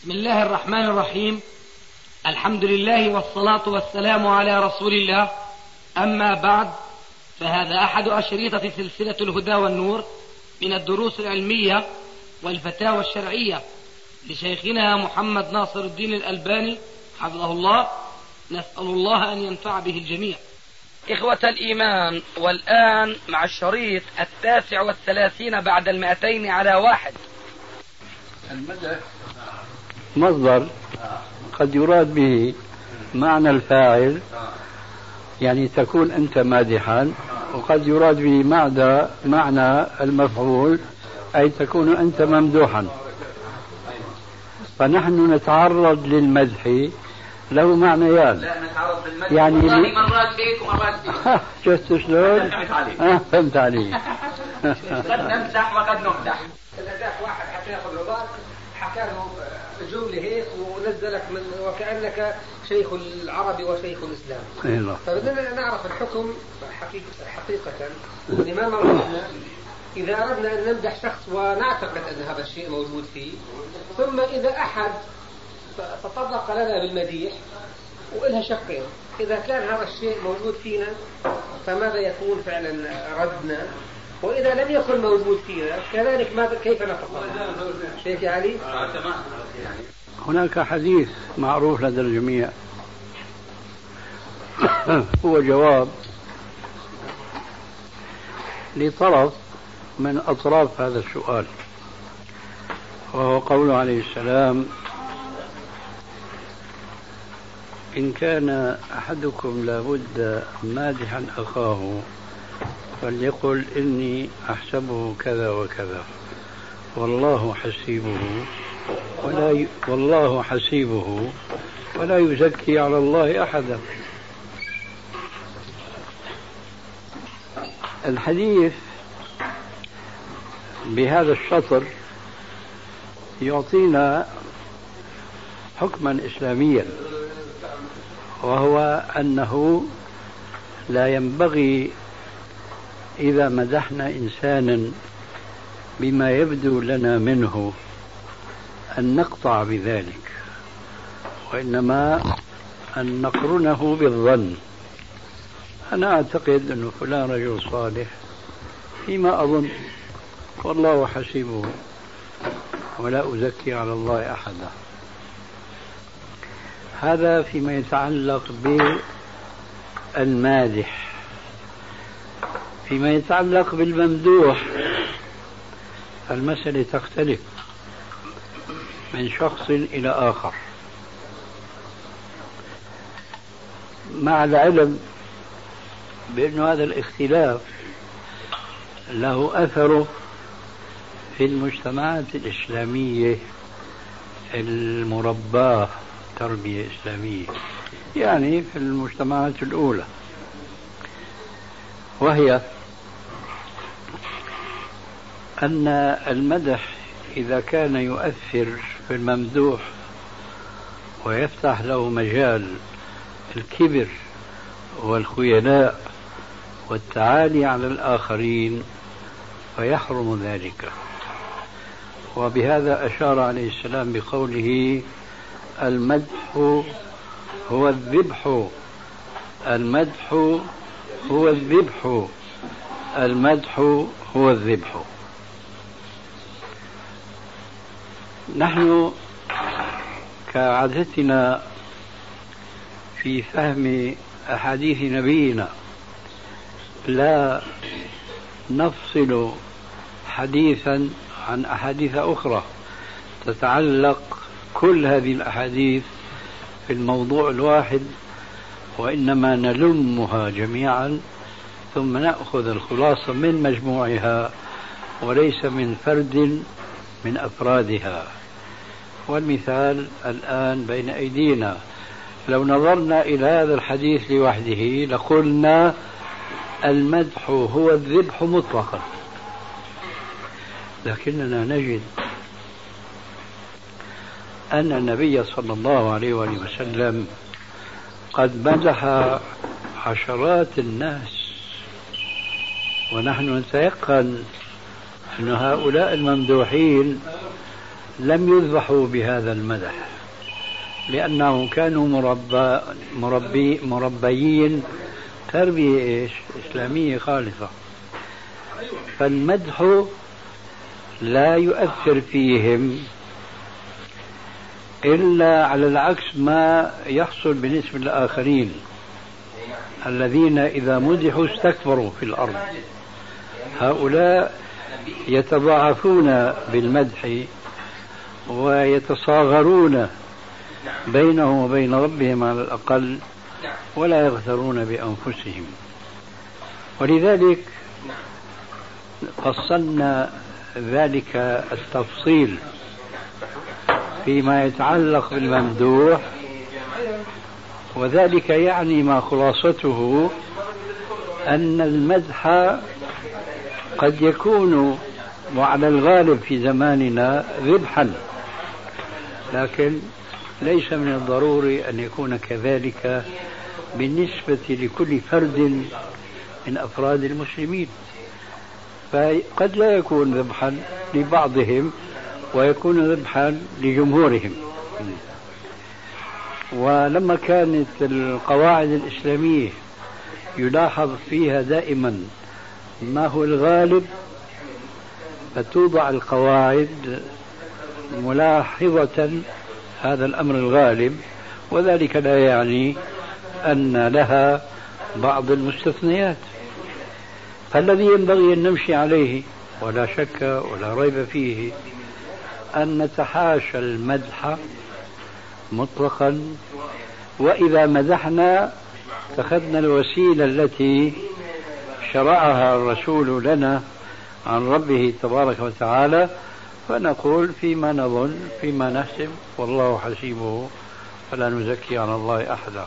بسم الله الرحمن الرحيم. الحمد لله والصلاة والسلام على رسول الله. أما بعد، فهذا أحد أشريطة سلسلة الهدى والنور من الدروس العلمية والفتاوى الشرعية لشيخنا محمد ناصر الدين الألباني حفظه الله. نسأل الله أن ينفع به الجميع. إخوة الإيمان، والآن مع الشريط 39 بعد 200 على 1. المدح مصدر قد يراد به معنى الفاعل، يعني تكون أنت مادحا، وقد يراد به معنى المفعول، أي تكون أنت ممدوحا. فنحن نتعرض للمدح له معنيان. لا نتعرض للمدح يعني والله مرات بيك ومرات بيك. شفت شلون؟ فهمت علي. قد نمزح وقد نمدح. الأداء واحد حتى ياخذ رضاك، حكى له جملة هيك ونزلك من وكأنك شيخ العرب وشيخ الإسلام. فبدنا نعرف الحكم حقيقة. الإمام ربنا إذا أردنا أن نمدح شخص ونعتقد أن هذا الشيء موجود فيه، ثم إذا أحد تطرق لنا بالمديح وإلها شقين، إذا كان هذا الشيء موجود فينا فماذا يكون فعلا ردنا، وإذا لم يكن موجود فينا كذلك ماذا كيف نتصرف؟ شيخ علي؟ هناك حديث معروف لدى الجميع هو جواب لطرف من أطراف هذا السؤال، وهو قوله عليه السلام: إن كان أحدكم لابد مادحا أخاه فليقل إني أحسبه كذا وكذا، والله حسيبه ولا يزكي على الله أحدا. الحديث بهذا الشطر يعطينا حكما إسلاميا، وهو أنه لا ينبغي إذا مدحنا إنسانا بما يبدو لنا منه أن نقطع بذلك، وإنما أن نقرنه بالظن. أنا أعتقد أن فلان رجل صالح فيما أظن، والله حسيبه ولا أزكي على الله أحدا. هذا فيما يتعلق بالمادح. فيما يتعلق بالممدوح المسألة تختلف من شخص إلى آخر، مع العلم بأن هذا الاختلاف له أثره في المجتمعات الإسلامية المرباة تربية إسلامية، يعني في المجتمعات الأولى، وهي أن المدح إذا كان يؤثر في الممدوح ويفتح له مجال الكبر والخيلاء والتعالي على الآخرين فيحرم ذلك. وبهذا أشار عليه السلام بقوله: المدح هو الذبح، المدح هو الذبح، المدح هو الذبح. نحن كعادتنا في فهم أحاديث نبينا لا نفصل حديثا عن أحاديث أخرى، تتعلق كل هذه الأحاديث في الموضوع الواحد، وإنما نلمها جميعا ثم نأخذ الخلاصة من مجموعها وليس من فرد من أفرادها. والمثال الآن بين أيدينا، لو نظرنا إلى هذا الحديث لوحده لقلنا المدح هو الذبح مطلقا، لكننا نجد أن النبي صلى الله عليه وآله وسلم قد مدح عشرات الناس، ونحن نتيقن أن هؤلاء الممدوحين لم يذبحوا بهذا المدح، لأنهم كانوا مربيين تربية إسلامية خالصة، فالمدح لا يؤثر فيهم إلا على العكس ما يحصل بالنسبة للآخرين الذين إذا مدحوا استكبروا في الأرض. هؤلاء يتضاعفون بالمدح ويتصاغرون بينهم وبين ربهم على الأقل، ولا يغترون بأنفسهم. ولذلك فصلنا ذلك التفصيل فيما يتعلق بالممدوح، وذلك يعني ما خلاصته أن المدح قد يكون وعلى الغالب في زماننا ذبحا، لكن ليس من الضروري أن يكون كذلك بالنسبة لكل فرد من أفراد المسلمين، فقد لا يكون ذبحا لبعضهم ويكون ذبحا لجمهورهم. ولما كانت القواعد الإسلامية يلاحظ فيها دائما ما هو الغالب، فتوضع القواعد ملاحظة هذا الأمر الغالب، وذلك لا يعني أن لها بعض المستثنيات. فالذي ينبغي أن نمشي عليه ولا شك ولا ريب فيه أن نتحاشى المدح مطلقا، وإذا مدحنا اتخذنا الوسيلة التي شرعها الرسول لنا عن ربه تبارك وتعالى، فنقول فيما نظن فيما نحسب والله حسيبه فلا نزكي على الله أحدا.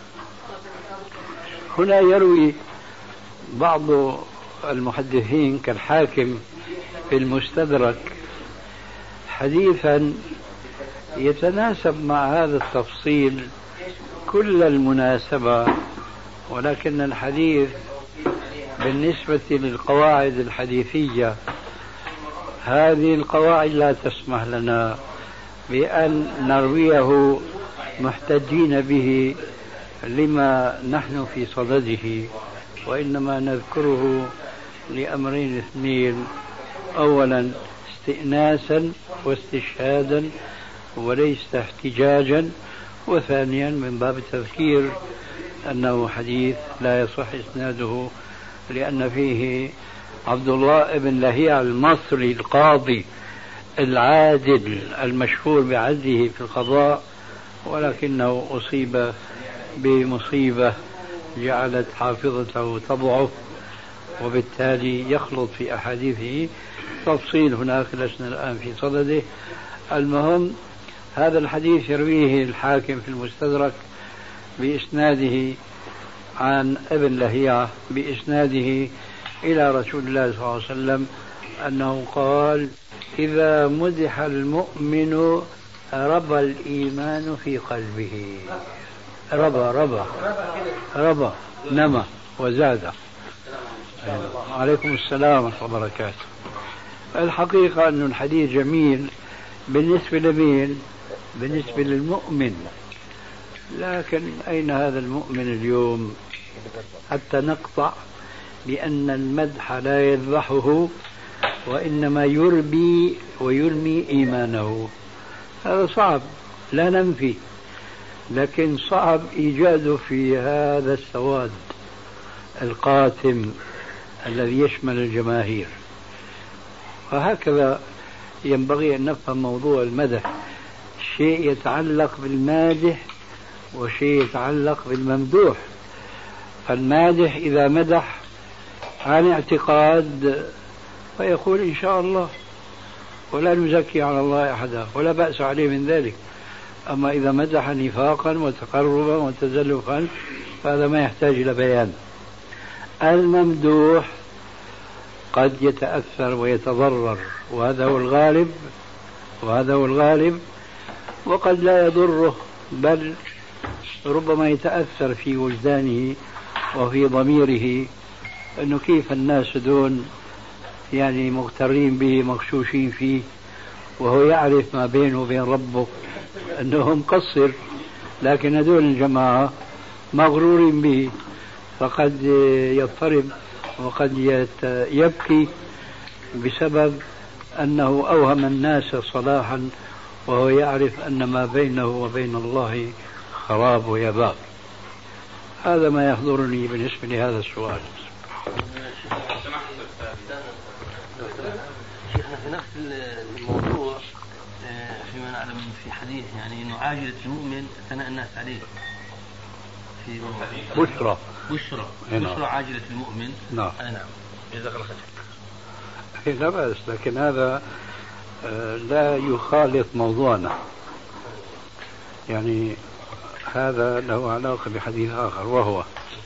هنا يروي بعض المحدثين كالحاكم في المستدرك حديثا يتناسب مع هذا التفصيل كل المناسبة، ولكن الحديث بالنسبة للقواعد الحديثية هذه القواعد لا تسمح لنا بأن نرويه محتجين به لما نحن في صدده، وإنما نذكره لأمرين اثنين: أولا استئناسا واستشهادا وليس احتجاجا، وثانيا من باب التذكير أنه حديث لا يصح إسناده لأن فيه عبد الله بن لهيعة المصري القاضي العادل المشهور بعدله في القضاء، ولكنه أصيب بمصيبة جعلت حافظته تضعف، وبالتالي يخلط في أحاديثه تفصيل هناك لسنا الآن في صدده. المهم هذا الحديث يرويه الحاكم في المستدرك بإسناده عن ابن لهيعة بإسناده إلى رسول الله صلى الله عليه وسلم أنه قال: إذا مدح المؤمن ربى الإيمان في قلبه. ربى نمى وزاد. عليكم السلام ورحمة الله وبركاته. الحقيقة أن الحديث جميل بالنسبة لمين؟ بالنسبة للمؤمن، لكن أين هذا المؤمن اليوم حتى نقطع بأن المدح لا يذبحه وإنما يربي ويرمي إيمانه؟ هذا صعب لا ننفي، لكن صعب إيجاده في هذا السواد القاتم الذي يشمل الجماهير. وهكذا ينبغي أن نفهم موضوع المدح، شيء يتعلق بالمادح وشيء يتعلق بالممدوح. فالمادح إذا مدح عن اعتقاد فيقول إن شاء الله ولا نزكي على الله أحدا ولا بأس عليه من ذلك. أما إذا مدح نفاقا وتقربا وتزلفا فهذا ما يحتاج إلى بيان. الممدوح قد يتأثر ويتضرر، وهذا هو الغالب، وقد لا يضره، بل ربما يتأثر في وجدانه وفي ضميره أنه كيف الناس دون يعني مغترين به مغشوشين فيه وهو يعرف ما بينه وبين ربه أنه مقصر، لكن هذول الجماعة مغرورين به، فقد يضطرب وقد يبكي بسبب أنه أوهم الناس صلاحا وهو يعرف أن ما بينه وبين الله خراب ويباب. هذا ما يحضرني بالنسبة لهذا السؤال. شيخنا في نفس الموضوع فيما نعلم في حديث يعني انه عاجلة المؤمن ثناء الناس عليه في بشرى عاجلة المؤمن. نعم. نعم. جزاك الله خير. لا بأس، لكن هذا لا يخالط موضوعنا، يعني هذا له علاقة بحديث آخر وهو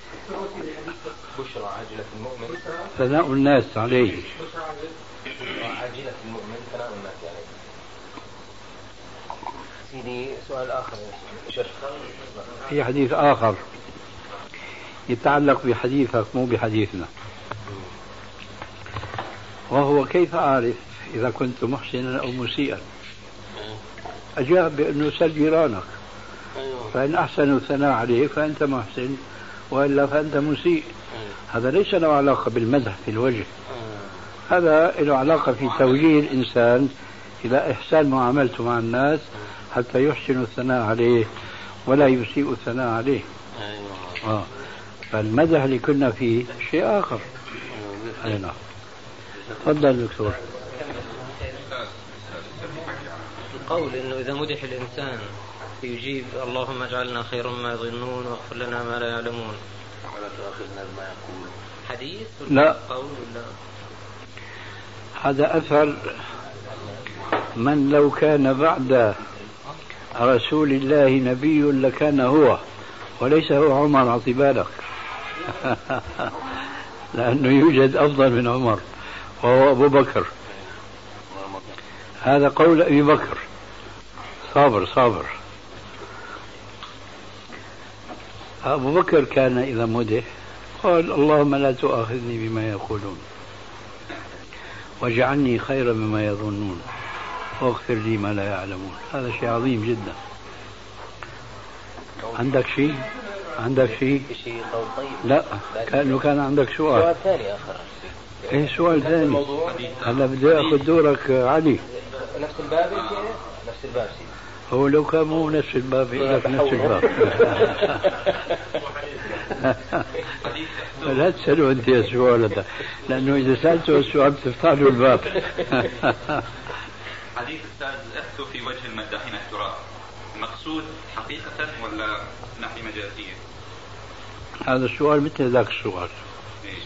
بشرى عاجلة المؤمن ثناء الناس عليه. عاجلة المؤمن ثناء الناس عليه. سيدي سؤال آخر في حديث آخر يتعلق بحديثك مو بحديثنا، وهو كيف أعرف إذا كنت محسنا أو مسيئا؟ أجاب بأنه سل جيرانك، فإن أحسنوا الثناء عليك فأنت محسن، وإلا فأنت مسيء. هذا ليس له علاقة بالمدح في الوجه، هذا له علاقة في توجيه الإنسان إلى إحسان معاملته مع الناس حتى يحسن الثناء عليه ولا يسيء الثناء عليه. فالمدح اللي كنا فيه شيء آخر. نعم. تفضل دكتور. القول انه اذا مدح الانسان يجيب اللهم اجعلنا خيرا مما يظنون واغفر لنا ما لا يعلمون ولا تؤاخذنا بما يقول حديث لا قول ولا هذا أثر من لو كان بعد رسول الله نبي لكان هو، وليس هو عمر. أعطي بالك لأنه يوجد أفضل من عمر وهو أبو بكر. هذا قول أبي بكر. صابر. أبو بكر كان إذا مدح قال اللهم لا تؤاخذني بما يقولون واجعلني خيرا مما يظنون واغفر لي ما لا يعلمون. هذا شيء عظيم جدا. عندك شيء؟ قول طيب. لا، كأنه كان عندك سؤال ثاني آخر. ايه سؤال ثاني؟ هلا بدي اخذ دورك علي. نفس الباب سيدي. هو لو كان مو نفس الباب لك نفس الباب. لا تسألوا أنت السؤال هذا، لأنه إذا سألته السؤال بتفتح له الباب. حديث أستاذ أخذ في وجه المداحين التراب مقصود حقيقة ولا ناحية مجازية؟ هذا السؤال مثل ذاك السؤال. ليش؟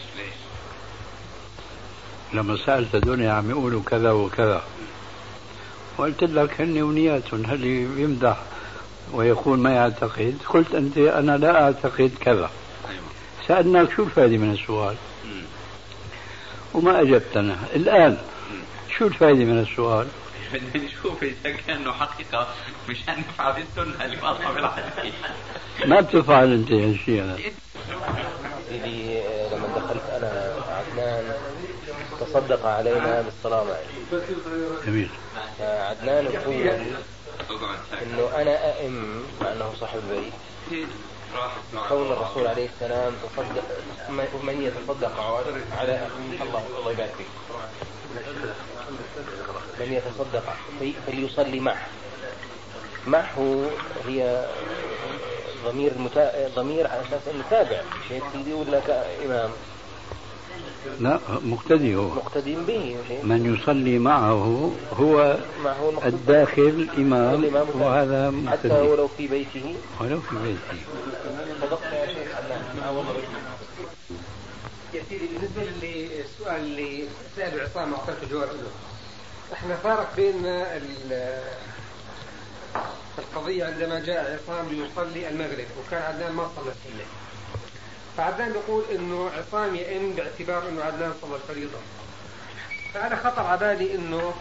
لما سألت الدنيا عم يقولوا كذا وكذا، وقلت لك هن ونيات، هل يمدح ويقول ما يعتقد؟ قلت أنت أنا لا أعتقد كذا. سألناك شو الفائدة من السؤال وما أجبتنا. الآن شو الفائدة من السؤال؟ بدنا نشوف إذا كانه حقيقة مشان نفعل السنة اللي واضحة بالحديث. ما بتفعل أنت هالشيء هذا. سيدي لما دخلت أنا عدنان تصدق علينا بالصلاة معي. جميل. عدنان يقول إنه أنا أئم مع أنه صاحب البيت كون الرسول عليه السلام تصدق من يتصدق على الله يبارك فيك من يتصدق فليصلي معه هي ضمير على أساس أنه تابع شيء سيدي ولا كإمام؟ لا، مقتدي هو. مقتدي به. من يصلي معه هو الداخل إمام، وهذا مقتدي. حتى ولو في بيته. صدقت يا شيخ. يا سيدي بالنسبة للسؤال اللي سأله عصام وأعطيته الجواب له، احنا فارق بين القضية عندما جاء عصام ليصلي المغرب وكان عدنان ما صلى الليل، فعدنان يقول انه عصام يئن باعتبار انه عدنان صلى الفريضة. فأنا خطر على بالي انه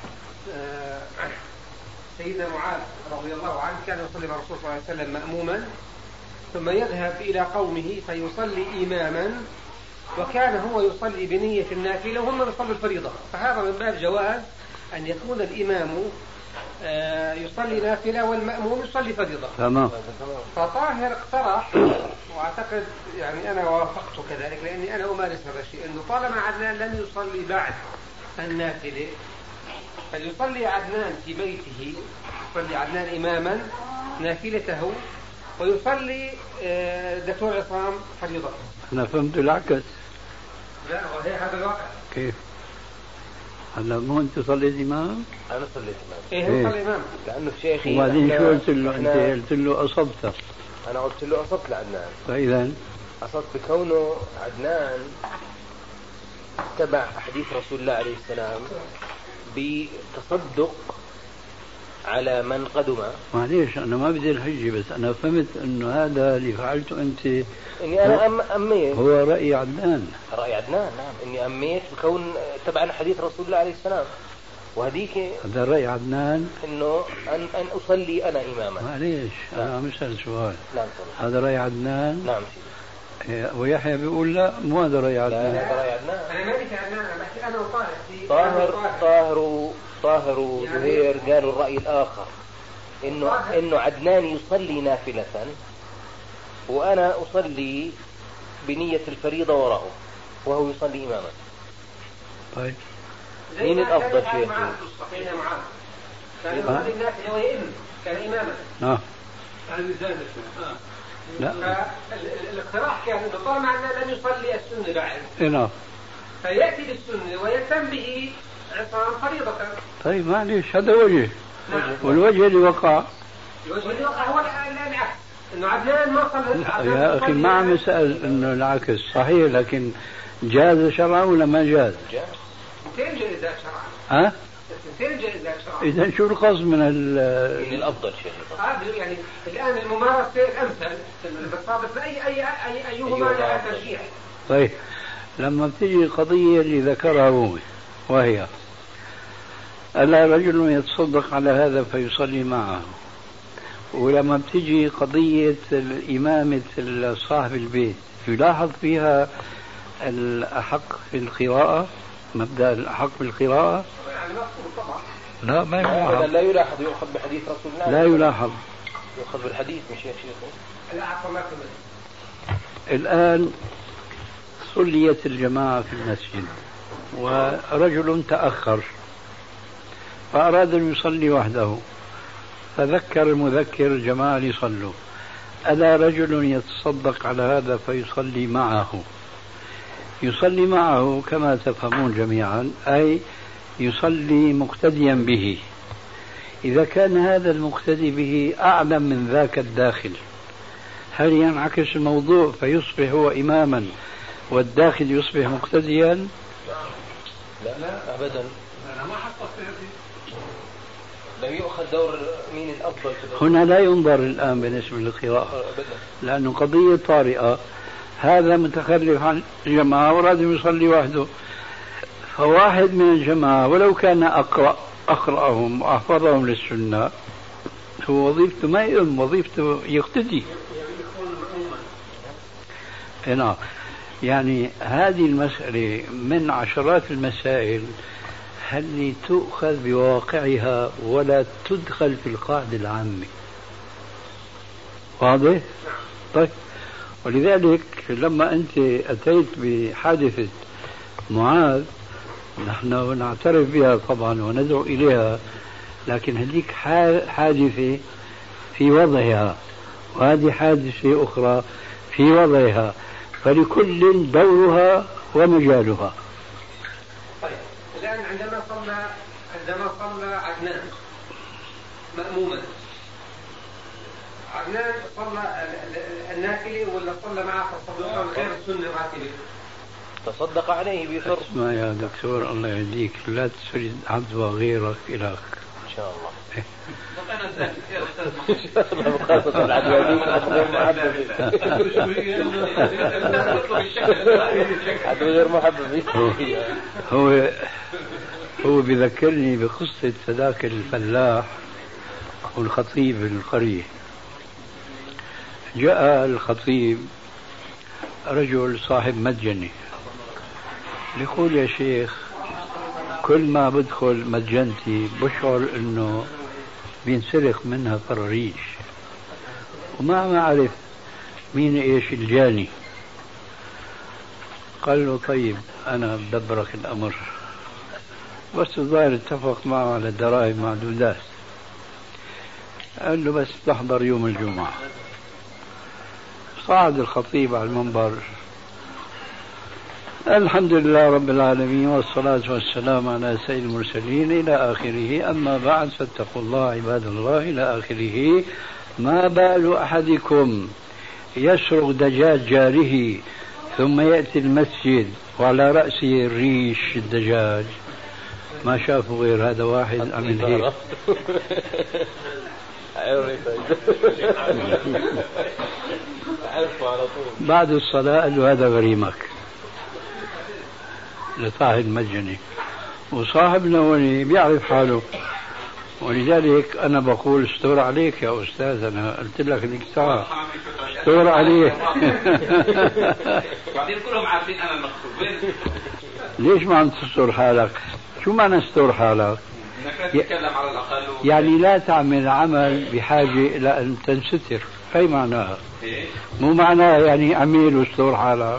سيدنا معاذ رضي الله عنه كان يصلي مع الرسول صلى الله عليه وسلم مأموما ثم يذهب إلى قومه فيصلي إماما، وكان هو يصلي بنية النافلة وهم يصلوا الفريضة. فهذا من باب جواز أن يكون الإمام يصلي نافلة والمأموم يصلي فريضة. تمام. فطاهر اقترح، وأعتقد يعني أنا وافقت كذلك لأني أنا أمارس هذا الشيء، أنه طالما عدنان لم يصلي بعد النافلة فليصلي عدنان في بيته، يصلي عدنان إماما نافلته، ويصلي دكتور عصام فريضة. أنا فهمت العكس. لا هذا الواقع. كيف؟ هلا مو أنت صليت إمام؟ أنا صليت إمام. إيه صلي إمام. لأنه شيخي. وبعدين شو قلت له؟ أنت قلت له أصبت. أنا قلت له أصبت لعدنان. فإذا أصبت بكونه عدنان تبع حديث رسول الله عليه السلام بتصدق على من قدم. معليش أنا ما بدي الحجة، بس أنا فهمت إنه هذا اللي فعلته أنت إني أنا أميت. هو رأي عدنان. رأي عدنان نعم، إني أميت بكون تبع حديث رسول الله عليه السلام، وهذيك هذا رأي عدنان إنه أن أصلي أنا إماما. معليش أنا عم أسأل سؤال. نعم هذا رأي عدنان. نعم. ويحيى بيقول لا مو هذا رأي عدنان. لا هذا رأي عدنان. أنا مالك عدنان، أنا بحكي أنا وطاهر. طاهر وزهير قالوا الرأي الآخر، إنه عدنان يصلي نافلة وأنا أصلي بنية الفريضة وراءه وهو يصلي إماما. طيب مين الأفضل شيء؟ كان يصلي النافلة ويئم، كان إماما. لا. الاقتراح كان انه طالما لم يصلي السنه بعد. نعم. فياتي بالسنه ويتم به عصام فريضه. طيب معليش هذا وجه. نعم. والوجه اللي وقع. الوجه اللي وقع هو العكس، انه عدنان ما صلى. يا اخي ما عم يسال انه العكس صحيح، لكن جاز شرعا ولا ما جاز؟ جاز. اثنين جائزات شرعا. ها؟ اثنين جائزات شرعا. اذا شو القصد من الافضل شيء؟ يعني الان الممارسه الامثل بالصادف ايهما لها ترجيح. طيب لما بتيجي القضيه اللي ذكرها هو وهي ألا رجل يتصدق على هذا فيصلي معه، ولما بتيجي قضيه الامامه صاحب البيت يلاحظ فيها الأحق في القراءة، مبدأ الأحق في القراءة. لا ما يلاحظ. لا يلاحظ، يؤخذ بحديث رسول الله. لا يلاحظ، يؤخذ بالحديث مش يا شيخ. الآن صليت الجماعة في المسجد ورجل تأخر فأراد أن يصلي وحده، فذكر المذكر الجماعة ليصلوا. ألا رجل يتصدق على هذا فيصلي معه؟ يصلي معه كما تفهمون جميعا، أي يصلي مقتديا به. إذا كان هذا المقتدي به أعلم من ذاك الداخل، هل ينعكس الموضوع فيصبح هو إماما والداخل يصبح مقتديا؟ لا أبدا. أنا ما حققت لم يؤخذ دور مين الأفضل. هنا لا ينظر الآن بالنسبة للقراءة، لأنه قضية طارئة. هذا متخلف عن الجماعة وراد يصلي وحده، فواحد من الجماعة ولو كان أقرأهم وأحفظهم للسنة هو وظيفته ما يؤم، وظيفته يقتدي. هنا يعني هذه المسألة من عشرات المسائل هل تؤخذ بواقعها ولا تدخل في القاعدة العامة. واضح؟ طيب، ولذلك لما أنت أتيت بحادثة معاذ نحن نعترف بها طبعا وندعو إليها، لكن هذيك حادثة في وضعها وهذه حادثة أخرى في وضعها، فلكل دورها ومجالها. طيب الآن عندما صلى عدنان مأموما، عدنان صلى النافلة ولا صلى معه تصدق غير السنة الراتبة؟ تصدق عليه بفرض. اسمع يا دكتور الله يهديك، لا تريد عدوى غيرك إلىك إن شاء الله. هو بذكرني بقصة ذاك الفلاح والخطيب القرية. جاء الخطيب رجل صاحب مدجنة يقول يا شيخ كل ما بدخل مدجنتي بشعر انه بينسلخ منها فراريش، وما أعرف مين إيش الجاني. قال له طيب أنا بدبرك الأمر، بس الظاهر اتفق معه على دراهم معدودات. قال له بس تحضر يوم الجمعة. صعد الخطيب على المنبر: الحمد لله رب العالمين والصلاة والسلام على سيد المرسلين إلى آخره، أما بعد فاتقوا الله عباد الله إلى آخره. ما بال أحدكم يسرق دجاج جاره ثم يأتي المسجد وعلى رأسه الريش الدجاج؟ ما شافوا غير هذا واحد عمل هيك. بعد الصلاة قال له هذا غريمك لصاحب المجني، وصاحبنا ولي بيعرف حاله، ولذلك أنا بقول استور عليك يا أستاذ. أنا قلت لك لك ساعة استور عليك. وبعدين كلهم عارفين أنا المقصود. ليش ما عم تستور حالك؟ شو معنى استور حالك؟ نتكلم على الأقل يعني لا تعمل عمل بحاجة إلى أن تنستر. أي معناها؟ مو معناها يعني عميل واستور حالك.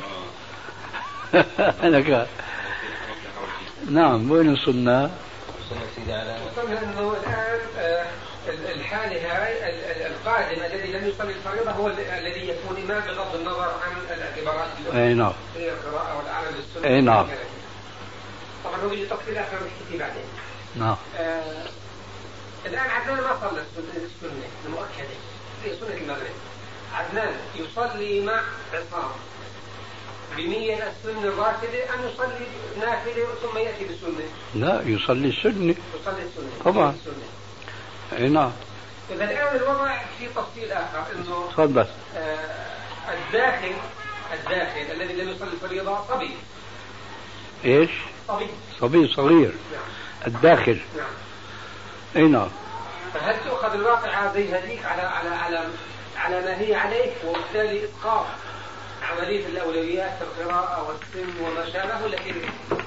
لك نعم. وين وصلنا؟ وصلنا انه الان الحالة هاي القادم الذي لم يصلي الفريضة هو الذي يكون امام بغض النظر عن الاعتبارات اي نعم، هي القراءة والعمل بالسنة. اي نعم. طبعا هو بيجي تفصيل اخر نحكي بعدين. نعم. الان عدنان ما صلى السنة المؤكدة هي سنة المغرب. عدنان يصلي مع عصام بنية السنة الراتبة أن يصلي نافلة ثم يأتي بالسنة؟ لا، يصلي السنة. يصلي السنة طبعا. اي نعم. إذا الآن الوضع في تفصيل آخر إنه تفضل. الداخل الذي لم يصلي الفريضة صبي. ايش؟ صبي صغير. نعم. الداخل. نعم. اي نعم. فهل تؤخذ الواقعة زي هذيك على ما هي عليه، وبالتالي إسقاط عملية الأولويات في القراءة والسن وما شابه، ولا كيف؟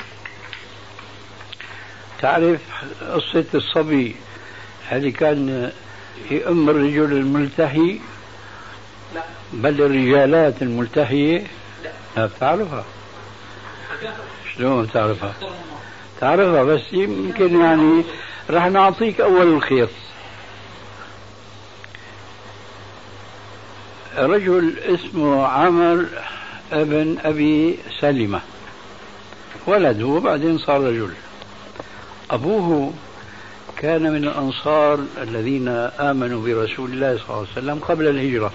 تعرف قصة الصبي هذه كان هي أم الرجل الملتهي؟ لا. بل الرجالات الملتهية؟ لا بتعرفها؟ شلون تعرفها؟ تعرفها بس يمكن يعني راح نعطيك أول الخيط. رجل اسمه عمر ابن أبي سلمة، ولد هو بعدين صار رجل. أبوه كان من الأنصار الذين آمنوا برسول الله صلى الله عليه وسلم قبل الهجرة،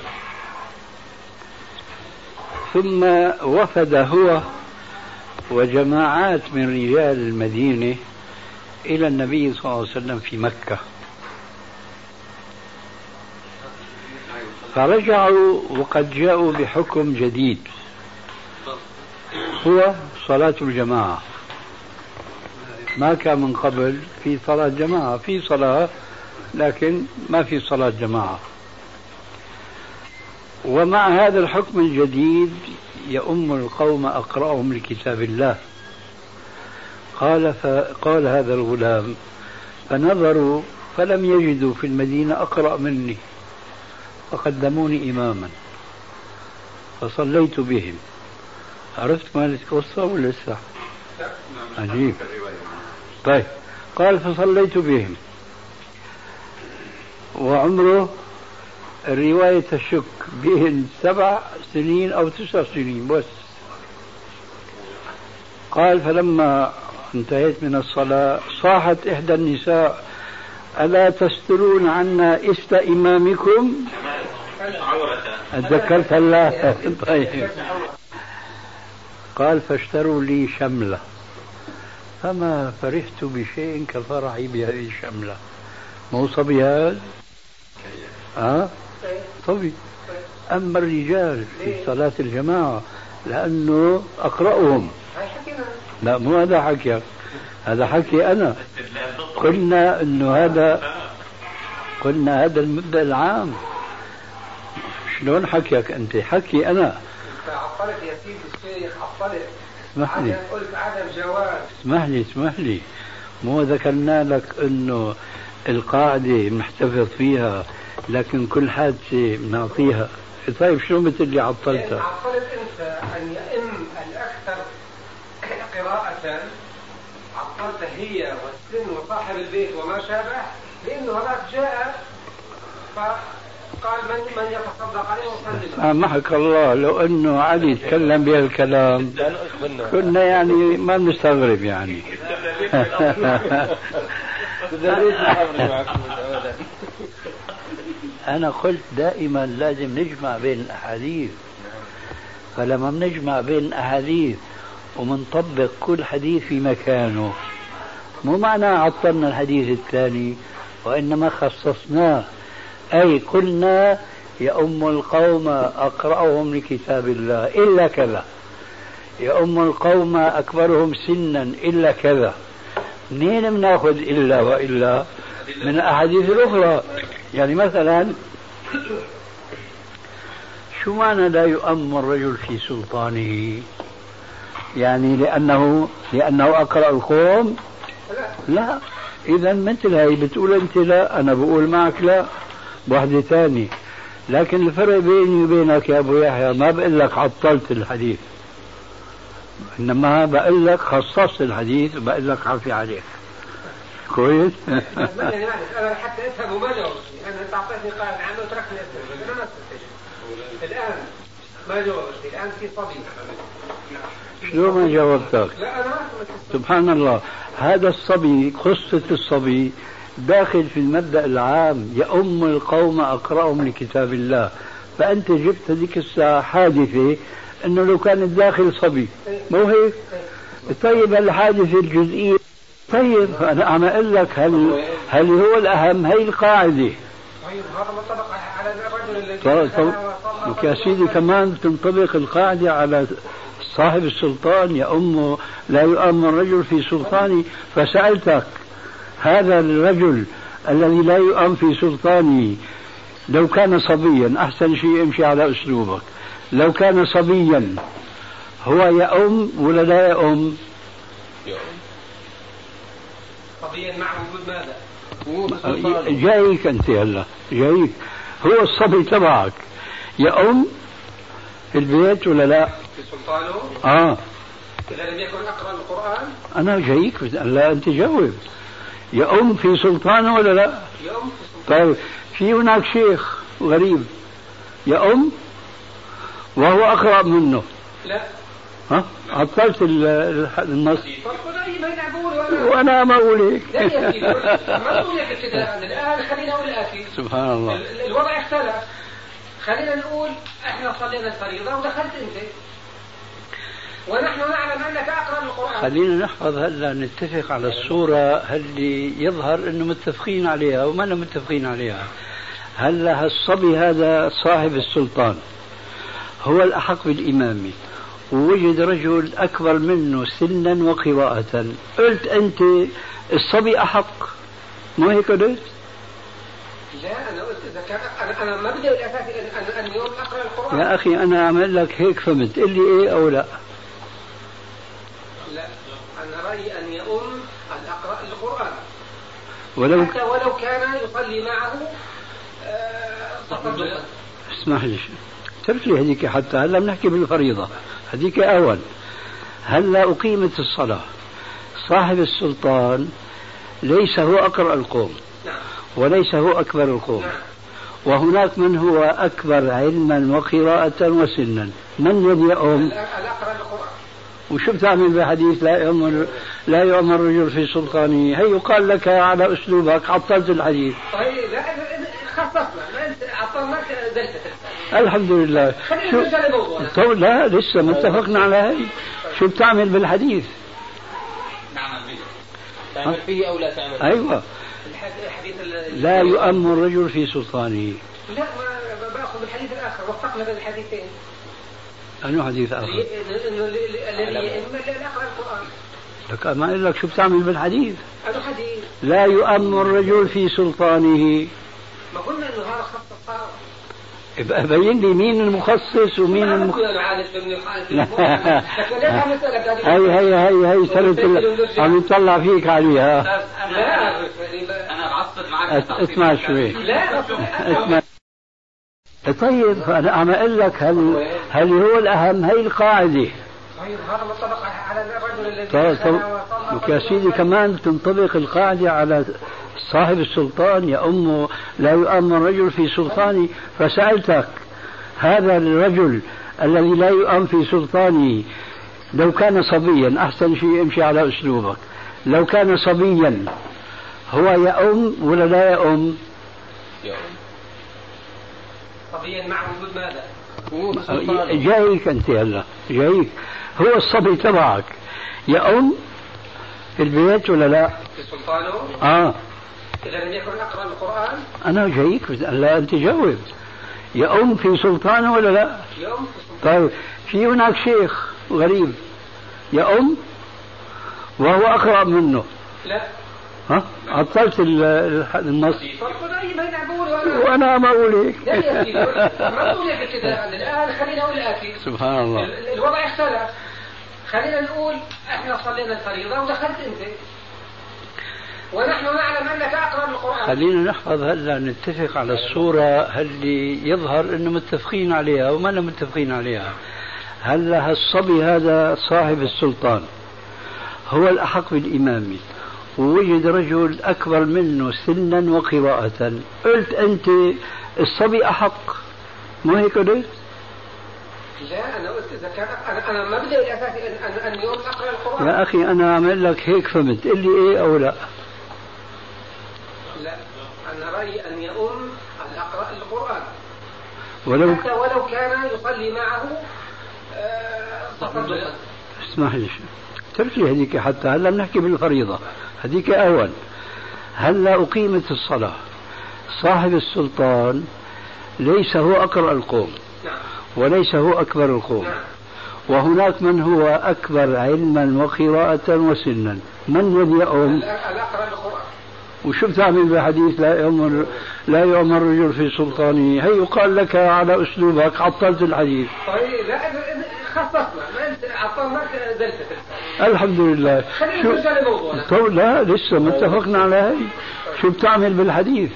ثم وفد هو وجماعات من رجال المدينة إلى النبي صلى الله عليه وسلم في مكة، فرجعوا وقد جاءوا بحكم جديد هو صلاة الجماعة. ما كان من قبل في صلاة جماعة، في صلاة لكن ما في صلاة جماعة. ومع هذا الحكم الجديد يؤم القوم أقرأهم لكتاب الله. قال هذا الغلام: فنظروا فلم يجدوا في المدينة أقرأ مني، فقدموني إماما فصليت بهم. عرفت ما القصة ولا لسه؟ عجيب. طيب، قال فصليت بهم وعمره الرواية تشك بين 7 سنين أو 9 سنين بس. قال فلما انتهيت من الصلاة صاحت إحدى النساء: ألا تسترون عنا إست إمامكم؟ تذكرت الله. طيب. قال فاشتروا لي شملة، فما فرحت بشيء كفرحي بهذه الشملة. مو صبي هذا؟ صبي. أما الرجال في صلاة الجماعة لأنه أقرأهم. لا مو هذا حكي، هذا حكي أنا. قلنا أنه هذا المبدأ العام. شلون حكيك أنت؟ حكي أنا. عطلت يا سيدي الشيخ، عطلت. اسمح لي. قلت عدم جواز. اسمح لي. مو ذكرنا لك انه القاعدة بنحتفظ فيها لكن كل حادثة بنعطيها. طيب شو مثل اللي عطلتها؟ عطلت انت ان يئم الاكثر قراءة، عطلت هي والسن وصاحب البيت وما شابه، لانه هذاك جاء فقال من يتصدق عليه وصلي. محك الله، لو انه علي تكلم بهالكلام كنا يعني ما بنستغرب يعني. أنا قلت دائما لازم نجمع بين الأحاديث، فلما بنجمع بين الأحاديث ومنطبق كل حديث في مكانه، مو معنى عطلنا الحديث الثاني، وإنما خصصناه، أي قلنا يؤم القوم أقرأهم لكتاب الله إلا كذا، يؤم القوم أكبرهم سنا إلا كذا. منين بناخذ إلا وإلا؟ من الأحاديث الأخرى. يعني مثلا شو معنى لا يؤم الرجل في سلطانه؟ يعني لأنه أقرأ القوم؟ لا. إذا مثل هاي بتقول أنت لا، أنا بقول معك لا، بوحدة ثانية. لكن الفرق بيني وبينك يا أبو يحيى ما بقول لك عطلت الحديث، إنما بقول لك خصصت الحديث وبقول لك عافي عليك. كويس؟ أنا حتى أفهم وما جاوبتني، أنت أعطيتني قاعدة عنه وتركني أسأل، أنا ما استفدت. الآن ما جاوبتني، الآن في صبي. شلون ما جاوبتك؟ لا أنا سبحان الله، هذا الصبي، قصة الصبي داخل في المبدأ العام يؤم القوم أقرأهم لكتاب الله، فأنت جبت هذيك الساعة حادثة أنه لو كان داخل صبي، مو هيك؟ طيب الحادثة الجزئية، طيب أنا عم أقول لك هل هو الأهم؟ هي القاعدة. طيب هذا منطبق على الرجل الذي يا سيدي كمان تنطبق القاعدة على صاحب السلطان، يؤم لا يؤم الرجل في سلطانه. فسألتك هذا الرجل الذي لا يؤم في سلطانه لو كان صبيا، أحسن شيء امشي على أسلوبك، لو كان صبيا هو يؤم ولا لا يؤم؟ صبيا مع وجود ماذا؟ جايك أنت هلا، جايك هو الصبي تبعك يؤم في البيت ولا لا؟ في سلطانه؟ إذا لم يكن أقرأ القرآن؟ أنا جايك، لا أنت جاوب. يؤم في سلطانه ولا لا؟ يؤم في سلطانه. طيب في هناك شيخ غريب يؤم وهو أقرأ منه؟ لا. عطلت النص. وأنا ما أقول هيك. لا يا سيدي ما أقول لك ابتداء، الآن خلينا نقول الآتي. سبحان الله. الوضع اختلف. خلينا نقول احنا صلينا الفريضة ودخلت انت ونحن نعلم انك اقرأ القرآن. خلينا نحفظ هلا، نتفق على الصورة اللي يظهر انه متفقين عليها وما لم متفقين عليها. هلا هالصبي هذا صاحب السلطان هو الأحق بالإمامة، ووجد رجل أكبر منه سنا وقراءة، قلت أنت الصبي أحق، مو هيك قلت؟ لا أنا قلت إذا كان أنا مبدأ الأساسي أن يوم أقرأ القرآن. يا أخي أنا أعمل لك هيك فهمت، قل لي إيه أو لا؟ لا أنا رأيي أن يؤم أن أقرأ القرآن حتى ولو كان يصلي معه اسمح لي ترك لي هذيك، حتى هلا بنحكي بالفريضة هذيك أول. هلا أقيمت الصلاة، صاحب السلطان ليس هو أقرأ القوم وليس هو أكبر القوم، وهناك من هو أكبر علما وقراءة وسنا، من الذي يؤم؟ وشو بتعمل بحديث لا يؤم الرجل في سلطانه؟ هي يقال لك على أسلوبك عطلت الحديث. طيب لا خصصنا، عطلناك دلتك. الحمد لله. طب لا لسه ما اتفقنا على هي. شو بتعمل بالحديث؟ تعمل فيه أو لا تعمل؟ أيوة. لا يؤم الرجل في سلطانه. لا ما باخذ الحديث الآخر، وفقنا بين الحديثين. أنه حديث آخر؟ الذي يؤم لا أقرأ القرآن. لك ما أقول لك شو بتعمل بالحديث؟ هذا حديث. لا يؤم الرجل في سلطانه. ما قلنا إنه هذا خط الصار. يبقى بين لي مين المخصص ومين هي سنة عم يطلع فيك عليها. لا انا بعصب معك. اسمع شوي. لا اسمع. طيب انا عم اقول لك هل هو الاهم؟ هي القاعدة. طيب هذا منطبق على الرجل الذي يا سيدي كمان تنطبق القاعدة على صاحب السلطان. لا يؤمن الرجل في سلطانه. فسألتك هذا الرجل الذي لا يؤمن في سلطانه لو كان صبيا، أحسن شيء امشي على أسلوبك، لو كان صبيا هو يؤم ولا لا يؤم؟ صبيا مع وجود ماذا؟ جايك أنت هلا جايك هو الصبي تبعك يؤم في البيت ولا لا؟ في سلطانه؟ إذا لم يكن أقرأ القرآن؟ أنا جايك لا أنت جاوب. يؤم في سلطانه ولا لا؟ يؤم في سلطانه. طيب في هناك شيخ غريب يؤم وهو أقرأ منه. لا. عطلت النص. وأنا ما أقول هيك. لا يا سيدي ما أقول لك كذا. الآن خلينا نقول الآتي. سبحان الله. الوضع اختلف. خلينا نقول احنا صلينا الفريضة ودخلت أنت ونحن نعلم أنك أقرأ القرآن. خلينا نحفظ هلا نتفق على الصورة اللي يظهر أنه متفقين عليها وما أنه متفقين عليها. هلا الصبي هذا صاحب السلطان هو الأحق بالإمامة ووجد رجل أكبر منه سنا وقراءة، قلت أنت الصبي أحق، مو هيك قلت؟ لا أنا قلت إذا كان أنا مبدأ الأساسي أن يوم أقرأ القرآن. يا أخي أنا أعمل لك هيك فهمت، قل لي إيه أو لا؟ لا أنا رأيي أن يؤم أن أقرأ القرآن حتى ولو كان يصلي معه تصدقا. اسمح لي تركي هذيك حتى هلا بنحكي بالفريضة هذيك أول. هلا أقيمت الصلاة، صاحب السلطان ليس هو أقرأ القوم وليس هو أكبر القوم، وهناك من هو أكبر علما وقراءة وسنا. من الذي يؤم؟ أقرأ القرآن. وشو بتعمل بالحديث لا يؤمر الرجل في سلطانه؟ هي يقال لك على أسلوبك عطلت الحديث. طيب لا خصصنا ما عطلناك زلت. الحمد لله. شو لا لسه ما اتفقنا على هي. شو بتعمل بالحديث؟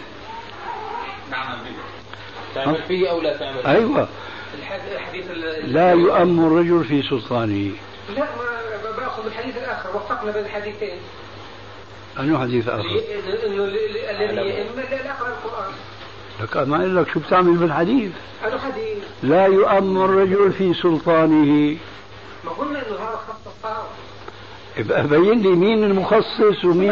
تعمل فيه أو لا تعمل فيه؟ أيوة. لا يؤم الرجل في سلطانه. لا ما باخذ الحديث الآخر، وفقنا بين الحديثين. أنه حديث آخر؟ إنه الذي يؤم لا أقرأ القرآن. لك ما أقول لك شو بتعمل بالحديث؟ أنه حديث لا يؤم الرجل في سلطانه. ما قلنا إنه هذا خص الصار. يبقى بين لي مين المخصص ومين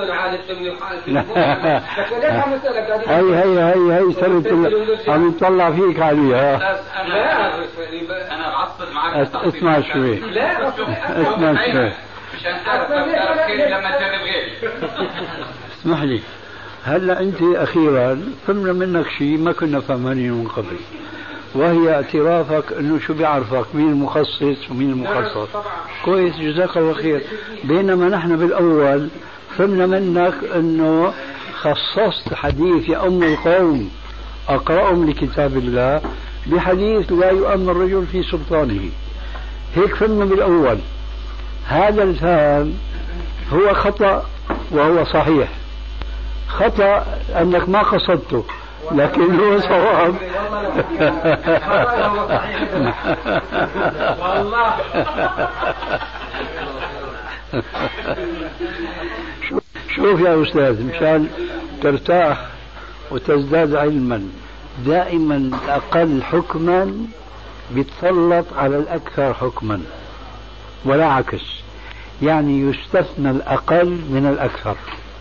هي سنة عم يطلع فيك عليها. أنا بعصب معك. اسمع شوي. اسمع شوي. مشان تعرف لما تجرب غيري. اسمح لي هلا أنت أخيرا فهمنا منك شيء ما كنا فهمانين من قبل، وهي اعترافك انه شو بيعرفك مين المخصص ومين المخصص. كويس جزاك الله خير. بينما نحن بالاول فهمنا منك انه خصصت حديث يؤم القوم اقرأهم لكتاب الله بحديث لا يؤم الرجل في سلطانه. هيك فهمنا بالاول. هذا الفهم هو خطأ وهو صحيح. خطأ انك ما قصدته لكن هو صواب. والله شوف يا أستاذ مشان ترتاح وتزداد علما، دائما الأقل حكما بيتسلط على الأكثر حكما ولا عكس، يعني يستثنى الأقل من الأكثر.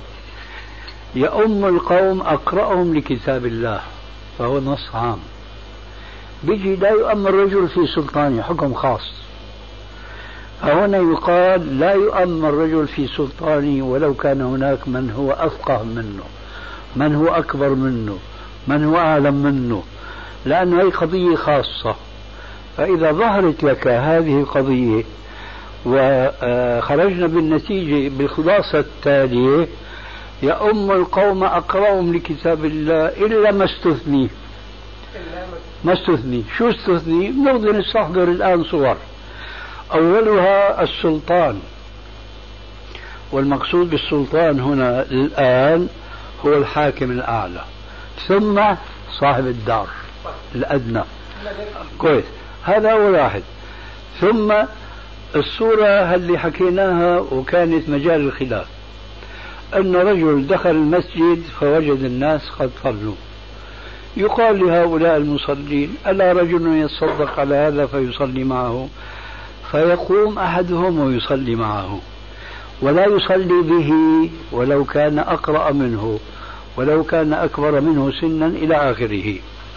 يؤم القوم أقرأهم لكتاب الله فهو نص عام. بيجي لا يؤم الرجل في سلطانه حكم خاص، فهنا يقال لا يؤم الرجل في سلطانه ولو كان هناك من هو أفقه منه، من هو أكبر منه، من هو أعلم منه، لأن هذه قضية خاصة. فإذا ظهرت لك هذه القضية وخرجنا بالنتيجة بالخلاصة التالية يؤم القوم أقرأهم لكتاب الله إلا ما استثني. ما استثني. شو استثني؟ نقدر نستحضر الآن صور. أولها السلطان، والمقصود بالسلطان هنا الآن هو الحاكم الأعلى، ثم صاحب الدار الأدنى. كويس، هذا أول واحد. ثم الصورة اللي حكيناها وكانت مجال الخلاف، أن رجل دخل المسجد فوجد الناس قد صلوا، يقال لهؤلاء المصلين: ألا رجل يتصدق على هذا فيصلي معه؟ فيقوم أحدهم ويصلي معه، ولا يصلي به ولو كان أقرأ منه، ولو كان أكبر منه سنا، إلى آخره.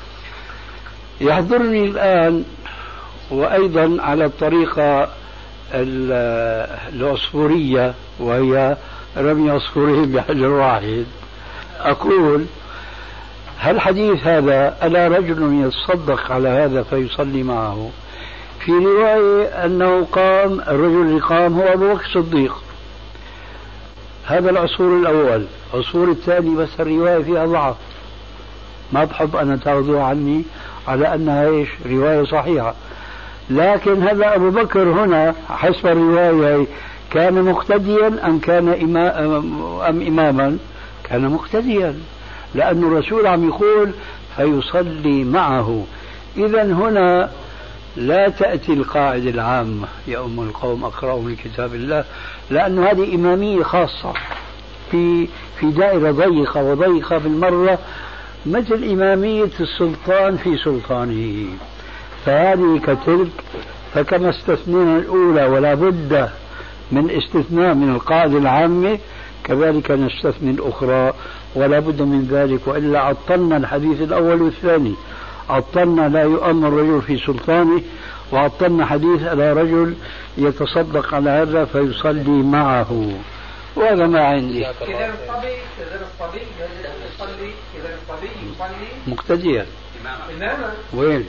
يحضرني الآن، وأيضا على الطريقة العصفورية، وهي رمي عصفورين بحجر واحد، أقول: هل الحديث هذا ألا رجل يتصدق على هذا فيصلي معه، في رواية أنه قام، الرجل اللي قام هو أبو بكر الصديق. هذا العصفور الأول. العصفور الثاني بس الرواية فيها ضعف، ما بحب أنا تاخذوها عني على أنها إيش رواية صحيحة، لكن هذا أبو بكر هنا حسب الرواية كان مقتديا أم كان إماما؟ كان مقتديا، لأن الرسول عم يقول فيصلي معه. إذا هنا لا تأتي القاعدة العامة: يا أم القوم أقرأوا من كتاب الله، لأن هذه إمامية خاصة في دائرة ضيقة وضيقة بالمرة، مثل إمامية السلطان في سلطانه. فهذه كتلك، فكما استثنينا الأولى ولا بد من استثناء من القاعدة العامة، كذلك نستثني الأخرى ولا بد من ذلك، وإلا عطلنا الحديث الأول والثاني. عطلنا لا يؤمن الرجل في سلطانه، وعطلنا حديث على رجل يتصدق على هذا فيصلي معه. وهذا ما عندي. إذا الصبي يصلي مقتديا. إماما. وين؟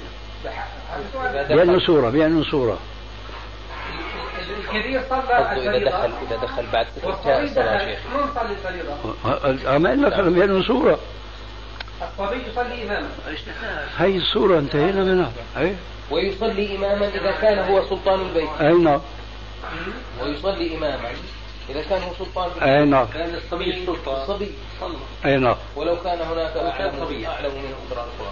بأنه صورة. الكبير صلى الفريضة إذا دخل بعد انتهاء الصلاة شيخ. من صلي الفريضة؟ أما إنك بأنه صورة. الصبي يصلي إماما. هاي الصورة انتهينا منها. ويصلي إماما إذا كان هو سلطان البيت. أي نعم. ويصلي إماما إذا كان هو سلطان البيت. أي نعم. كان الصبي سلطان. الصبي صلى. أي نعم. ولو كان هناك أعلم منه قراءة القرآن.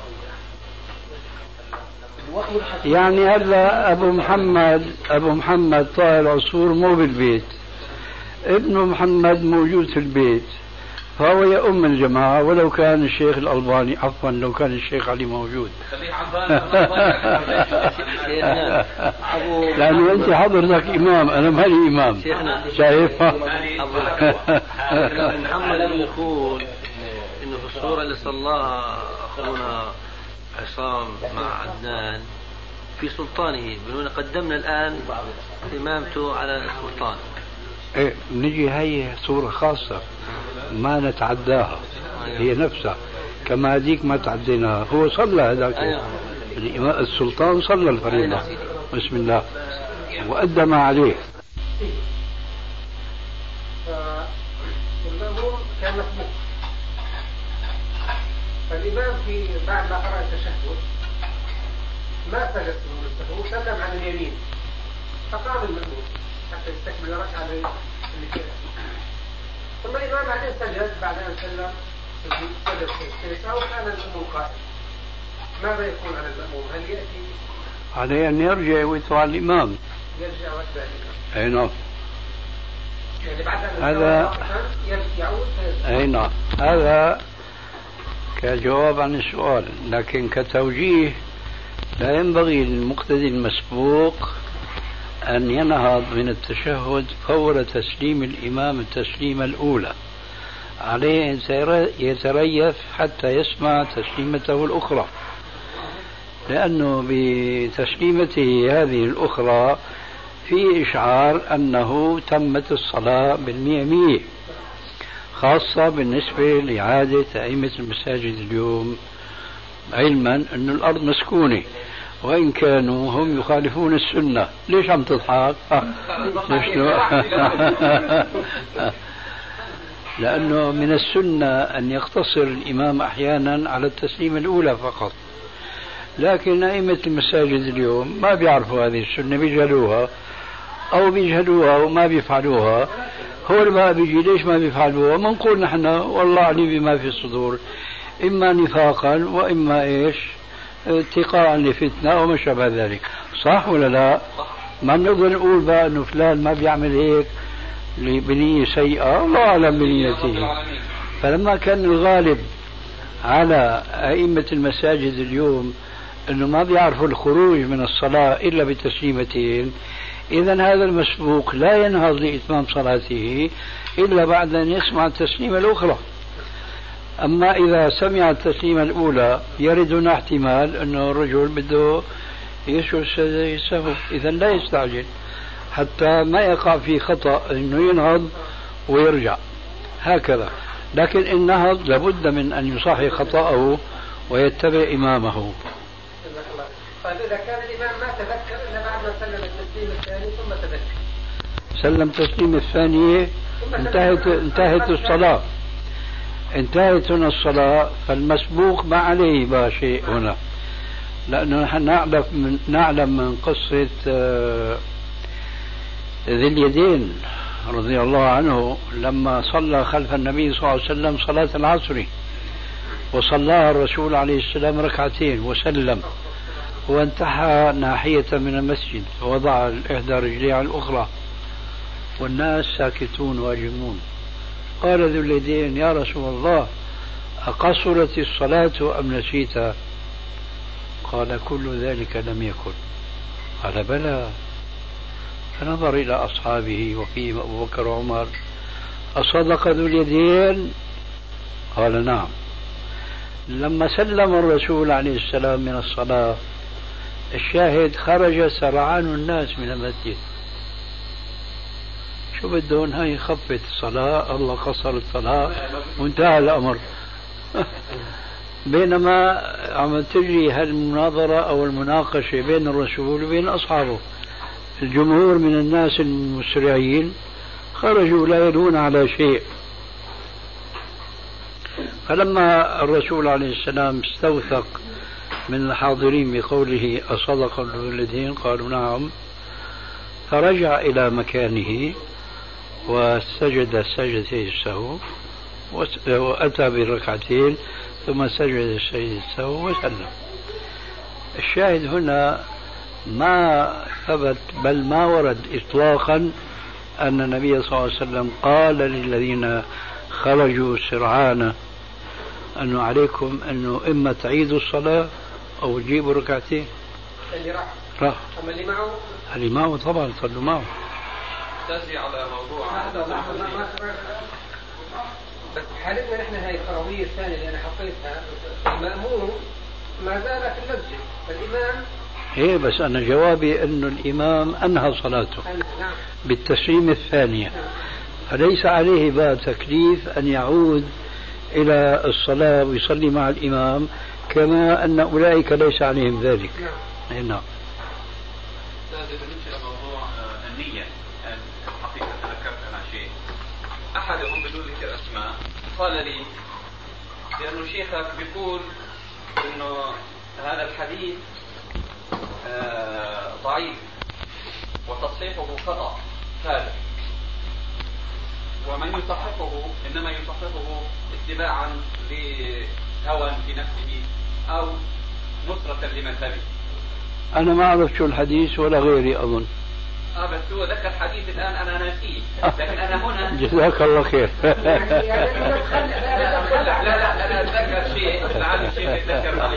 يعني هذا أبو محمد طاهر العصفور مو بالبيت، ابنه محمد موجود في البيت، فهو يؤم الجماعة، ولو كان الشيخ الألباني، عفوا لو كان الشيخ علي موجود. لأنه أنت حضرتك إمام، أنا مالي إمام. شايف؟ محمد يقول إنه في الصورة اللي صلاها أخونا عصام مع عدنان في سلطانه، بنقول قدمنا الآن إمامته على السلطان. إيه، نجي هي صورة خاصة ما نتعداها، هي نفسها كما هذيك ما تعديناها. هو صلى هذاك السلطان، صلى الفريضة بسم الله وأدى ما عليه. فالمأموم كان مسبوق، فالإمام في بعد ما قرأ التشهد ما سجد من سلم عن اليمين، فقام المأموم حتى يستكمل الركعة اللي فيها، ثم الإمام بعدين سجد بعد أن سلم سجد السجدة، وكان المأموم قائم. ماذا يكون على المأموم؟ هل يأتي عليه أن يرجع ويتبع الإمام؟ يرجع ويتبع الإمام. أي نعم. يعني بعد أن هذا يعود. أي نعم، هذا كجواب عن السؤال، لكن كتوجيه لا ينبغي للمقتدي المسبوق أن ينهض من التشهد فور تسليم الإمام التسليمة الأولى، عليه أن يتريث حتى يسمع تسليمته الأخرى، لأنه بتسليمته هذه الأخرى في إشعار أنه تمت الصلاة بالمئة، خاصة بالنسبة لعادة أئمة المساجد اليوم، علما أن الأرض مسكونة وإن كانوا هم يخالفون السنة. ليش عم تضحك؟ لأنه من السنة أن يقتصر الإمام أحيانا على التسليم الأولى فقط، لكن أئمة المساجد اليوم ما بيعرفوا هذه السنة، بيجهلوها أو بيجهلوها وما بيفعلوها. هو اللي بقى بيجي ليش ما بيفعلوها؟ منقول نحن والله عليم بما في الصدور، إما نفاقا وإما إيش اتقاء لفتنة وما شابه ذلك. صح ولا لا؟ ما نقدر نقول بقى إنه فلان ما بيعمل هيك بنية سيئة، الله أعلم بنيته. فلما كان الغالب على أئمة المساجد اليوم أنه ما بيعرفوا الخروج من الصلاة إلا بتسليمتين، إذن هذا المسبوق لا ينهض لإتمام صلاته إلا بعد أن يسمع التسليمة الأخرى. أما إذا سمع التسليمة الأولى يرد هنا احتمال أنه الرجل بده يسجد السهو، إذن لا يستعجل حتى ما يقع في خطأ أنه ينهض ويرجع هكذا. لكن إن نهض لابد من أن يصحح خطأه ويتبع إمامه. طيب إذا كان الإمام ما تذكر إلا بعد ما سلم التسليم الثاني ثم تذكر، سلم تسليم الثانية انتهت الصلاة، انتهت هنا الصلاة، فالمسبوق ما عليه شيء هنا، لأنه نحن نعلم من قصة ذي اليدين رضي الله عنه لما صلى خلف النبي صلى الله عليه وسلم صلاة العصر، وصلاها الرسول عليه السلام ركعتين وسلم، وانتحى ناحية من المسجد ووضع إحدى رجليه على الأخرى والناس ساكتون واجمون. قال ذو اليدين: يا رسول الله، أقصرت الصلاة أم نسيتها؟ قال: كل ذلك لم يكن. قال: بلى. فنظر إلى أصحابه وفيهم أبو بكر وعمر: أصدق ذو اليدين؟ قال: نعم. لما سلم الرسول عليه السلام من الصلاة، الشاهد خرج سرعان الناس من المسجد. شو بدهم؟ هاي خفت الصلاة، الله قصر الصلاة وانتهى الأمر. بينما عم تجري هالمناظرة أو المناقشة بين الرسول وبين أصحابه، الجمهور من الناس المسرعين خرجوا لا يدون على شيء. فلما الرسول عليه السلام استوثق من الحاضرين بقوله: أصدق ذو اليدين؟ قالوا: نعم. فرجع إلى مكانه وسجد سجدتي السهو وأتى بالركعتين ثم سجد سجدة السهو وسلم. الشاهد هنا ما ثبت بل ما ورد إطلاقا أن النبي صلى الله عليه وسلم قال للذين خرجوا سرعان أنه عليكم أنه إما تعيدوا الصلاة أو تجيبوا ركعتين. اللي راح. أما اللي معه؟ اللي معه طبعا صلوا معه. تأتي على موضوع بس حالتنا نحن هاي القروية الثانية اللي أنا حطيتها، المأموم ما زال في المسجد، فالإمام إيه، بس أنا جوابي أنه الإمام أنهى صلاته بالتسليم الثانية، فليس عليه بقى تكليف أن يعود إلى الصلاة ويصلي مع الإمام، كما أن أولئك ليس عليهم ذلك. نعم. بالنسبة لموضوع النية، الحقيقة تذكرت أنا شيء. أحدهم بدون ذكر أسماء قال لي لأنه شيخك بيقول إنه هذا الحديث ضعيف وتصحيحه خطأ هذا، ومن يصححه إنما يصححه اتباعا لهوى في نفسه أو نصرة لمذهبه. أنا ما أعرف شو الحديث ولا غيري أظن. بس هو ذكر حديث الآن أنا ناسيه، لكن أنا هنا جزاك الله خير. لا أنا أتذكر شيء، لعل الشيخ يتذكر معي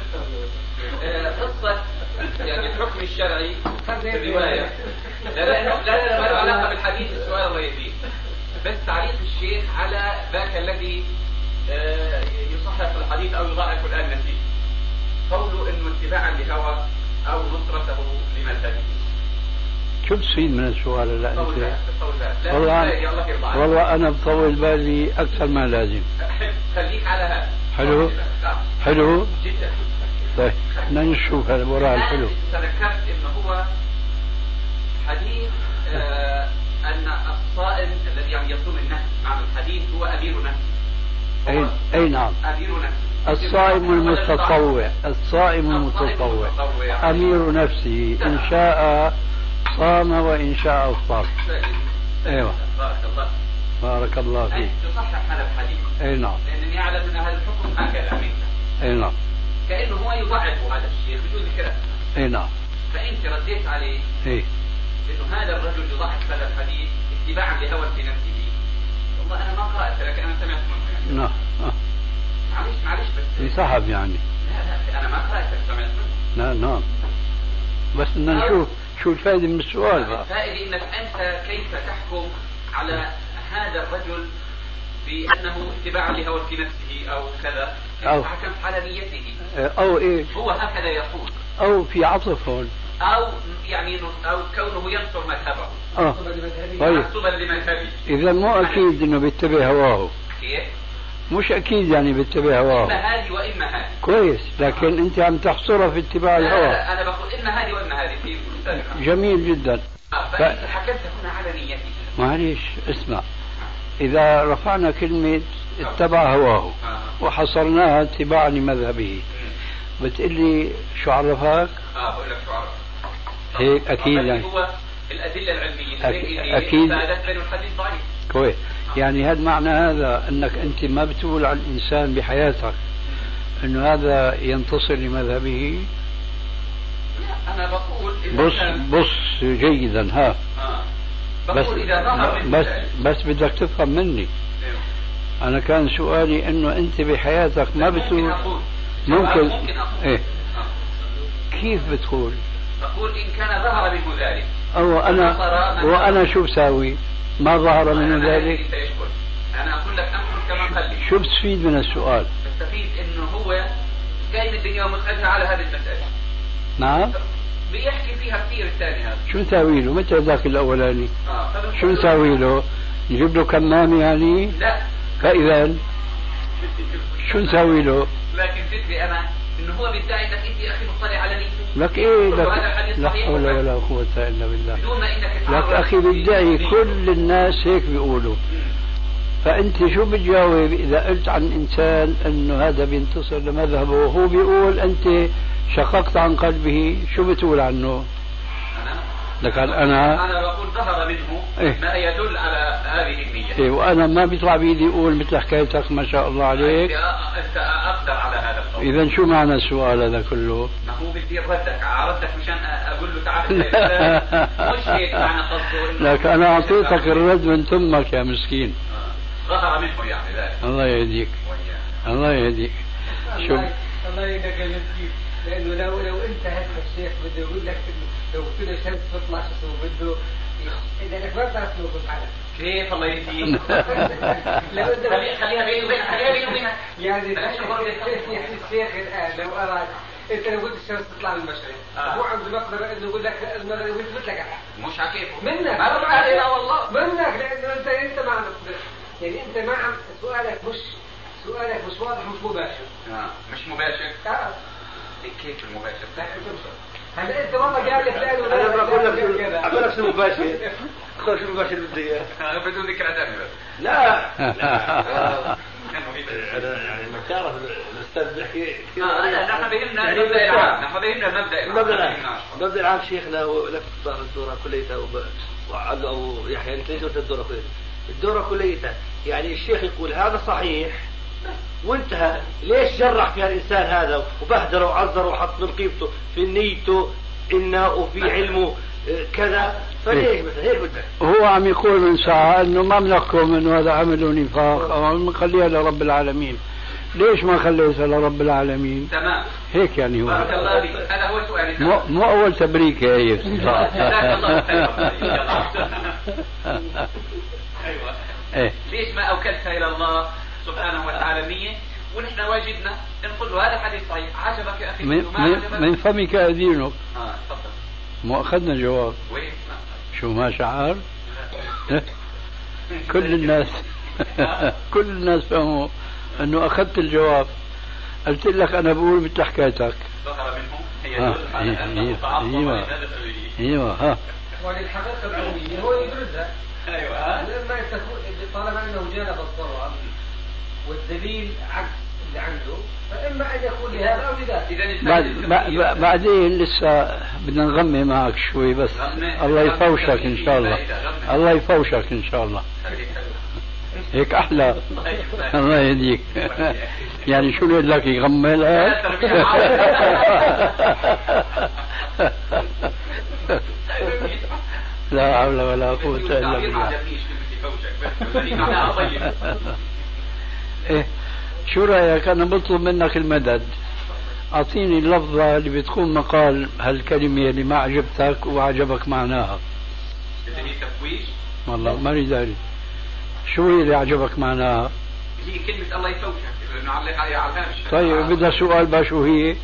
قصة يعني الحكم الشرعي في الرواية. لا ما له علاقة بالحديث، السؤال الله يهديه، بس تعليق الشيخ على ذاك الذي يصحح الحديث أو يضاعف الآن نسيه، قوله إنه اتباعا لهوى أو نصرته لمذهبه. شو تصير من السؤال؟ لا والله أنا بطول بالي أكثر ما لازم. خليك على هذا. حلو حلو جدا. طيب نشوف هذا وراء الحلو. تذكرت إنه هو حديث أن الصائم الذي يعني يصوم النفس، معنى الحديث هو أمير نفسه. أي نعم. أمير نفسه. الصائم المتطوع، الصائم المتطوع أمير نفسه، إن شاء صام وإن شاء أفطر. أيوة. بارك الله فيك. تصحح هذا الحديث. أي نعم. لأنني أعلم أن هذا الحكم هكذا منك. أي نعم. كأنه هو يضعف هذا الشيء بدون كلام. أي نعم. فأنت رديت عليه. إيه. إنه هذا الرجل يضعف هذا الحديث اتباعا لهوى في نفسه. والله أنا ما قرأت لكن أنا سمعت منه يعني. نعم. معلش بس. ينسحب يعني. لا أنا ما قرأت سمعت منه. نعم. بس بدنا نشوف شو الفائدة من السؤال بقى. الفائدة إنك أنت كيف تحكم على هذا الرجل بأنه اتباعا لهوى في نفسه أو كذا، كيف حكمت على نيته؟ أو إيه؟ هو هكذا يقول. أو في عطف هون. أو يعني أو كونه ينصر مذهبه. طيب. محسوبا لمذهبه. إذا مو أكيد إنه بيتبع هواه. كيف؟ مش أكيد يعني بيتبع هواه. إما هذه وإما هذه. كويس، لكن أنت عم تحصرها في اتباع الهوى. لا أنا بقول إما هذه وإما هذه في جميل جدا. فأنت حكمت هنا على نيته. معليش اسمع، إذا رفعنا كلمة اتبع هواه وحصرناها اتباعا لمذهبه، بتقلي شو عرفك؟ بقول لك شو عرفك. هيك أكيد يعني. هو الأدلة العلمية أكيد. ساعدت بين الحديث ضعيف. كويس، يعني هذا معنى هذا أنك أنت ما بتقول على الإنسان بحياتك أنه هذا ينتصر لمذهبه. لا أنا بقول بص جيدا ها. بس بس بدك تفهم مني. أنا كان سؤالي إنه أنت بحياتك ما بتقول. ممكن أقول. إيه. كيف بتقول؟ بقول إن كان ظهر منه ذلك. وأنا شو بساوي؟ ما ظهر منه ذلك. أنا أقول لك أنقل كما قال لي. شو بتستفيد من السؤال؟ بستفيد إنه هو جاي من الدنيا ومتأثر على هذه المسألة. نعم. بيحكي فيها كثير الثاني هذا. شو نساوي له؟ متى ذاك الأولاني؟ شو نساوي له؟ نجيب له كمام يعني؟ لا. فإذا شو نساوي له؟ لكن فكري أنا إنه هو بيدعي إنك أنت أخي مطلع على نيته. لك إيه لا حول ولا قوة إلا بالله. لك أخي بيدعي كل الناس هيك بيقولوا. فأنت شو بتجاوب إذا قلت عن إنسان إنه هذا بينتصر لمذهبه وهو بيقول أنت شققت عن قلبه، شو بتقول عنه؟ أنا بقول ظهر منه ما يدل على هذه النية. إيه، وأنا ما بيطلع بيدي يقول مثل حكايتك ما شاء الله عليك. أنت أقدر على هذا القول. إذا شو معنى السؤال هذا كله؟ ما هو بدي أردك مشان أقول له تعال. مش هيك معنى قصده. لك أنا أعطيتك الرد من تمك يا مسكين. ظهر منه يعني ذلك. الله يهديك. الله يهديك. شو الله يهديك يا مسكين. لأنه لو أنت هذا الشيخ بده يقول لك لو كل شمس تطلع شو بده لأنك ما بتعرف تنوب الحالة. كيف الله يهديك؟ خليها بيني وبينك. يعني الشيخ الآن لو أراد أنت لو قلت الشمس تطلع من المشرق مو عنده مقدرة إنه يقول لك المغرب ويثبت لك مش عكيفه منك. ما بقول علينا والله. منك لأنه أنت ما عم يعني أنت ما عم سؤالك مش واضح مش مباشر. مش مباشر. كيف المباشر؟ هلا انت والله قال لك انا بقول لك شو مباشر. اختار شو مباشر بدي اياه. بدون ذكر اسامي بس. لا. انا يعني ما تعرف الاستاذ بيحكي نحن فهمنا المبدا العام. المبدا العام شيخنا هو لف الدوره كليتها وعلى ابو يحيى انت ليش الدوره كليتها؟ الدوره كليتها يعني الشيخ يقول هذا صحيح وانتهى. ليش جرح فيها الإنسان هذا وبهدره وعذره وحط من قيمته في نيته إنه وفي علمه كذا؟ فليش مثلا هيك بدك؟ هو عم يقول من ساعة إنه ما بنحكم إنه هذا عمل نفاق أو نخليها لرب العالمين. ليش ما خليتها لرب العالمين؟ تمام. هيك يعني هو. بارك الله فيك. هذا هو سؤالي. مو أول تبريكة هي. أيوة. إيه. ليش ما أوكلتها إلى الله سبحانه وتعالى النية ونحن واجبنا نقول له هذا الحديث صحيح. عجبك يا أخي من فمك أدينك. تفضل. مو أخذنا جواب. وين؟ شو ما شعر؟ كل الناس فهموا أنه أخذت الجواب. قلت لك أنا بقول مثل حكايتك. ظهر منه هي ايوه ها. وللحقيقة العلمية هو يدرسها. ايوه. لما طالما انه جانب الضرر والدليل عكس لعنده، فإما أن يكون لهذا أو لذاك. بعدين لسه بدنا نغمي معك شوي بس. الله يفوشك إن شاء الله. الله يفوشك إن شاء الله. هيك أحلى. الله يهديك. يعني شو نقول لك يغمي لك؟ لا حول ولا قوة إلا بالله. إيه شو رأيك؟ أنا بطلب منك المدد، أعطيني اللفظة اللي بتكون مقال هالكلمة اللي ما عجبتك وعجبك معناها. اللي هي تفويش؟ والله ما أريد. شو هي اللي عجبك معناها؟ هي كلمة الله يفوشك، لأنه على الهامش. طيب بدها سؤال بقى شو هي؟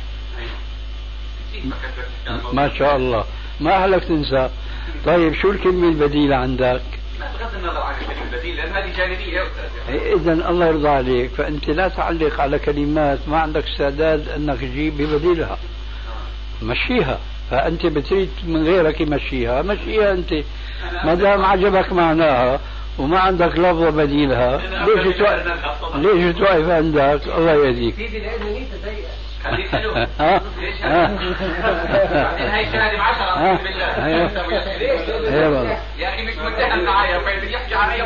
ما شاء الله ما أهلك تنسى. طيب شو الكلمة البديلة عندك؟ بغض النظر عن الكلمة البديلة لأن هذه جانبية يا أستاذ. إذن الله يرضى عليك، فأنت لا تعلق على كلمات ما عندك استعداد أنك تجيب ببديلها. مشيها، فأنت بتريد من غيرك يمشيها، مشيها أنت. ما دام عجبك معناها وما عندك لفظة بديلها، ليش توقف عندك؟ الله يهديك. خليك حلو. ليش هاي شهادة ب10 بالله. يا أخي مش متهم معايا وبده يحكي علي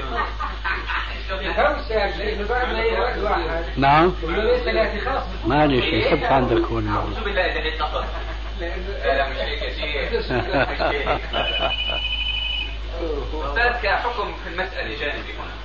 نعم معلش يحط عندك هون. أعوذ بالله إذا اتصل. لا مش هيك يا شيخ. أستاذ كحكم في المسألة جانبي هنا.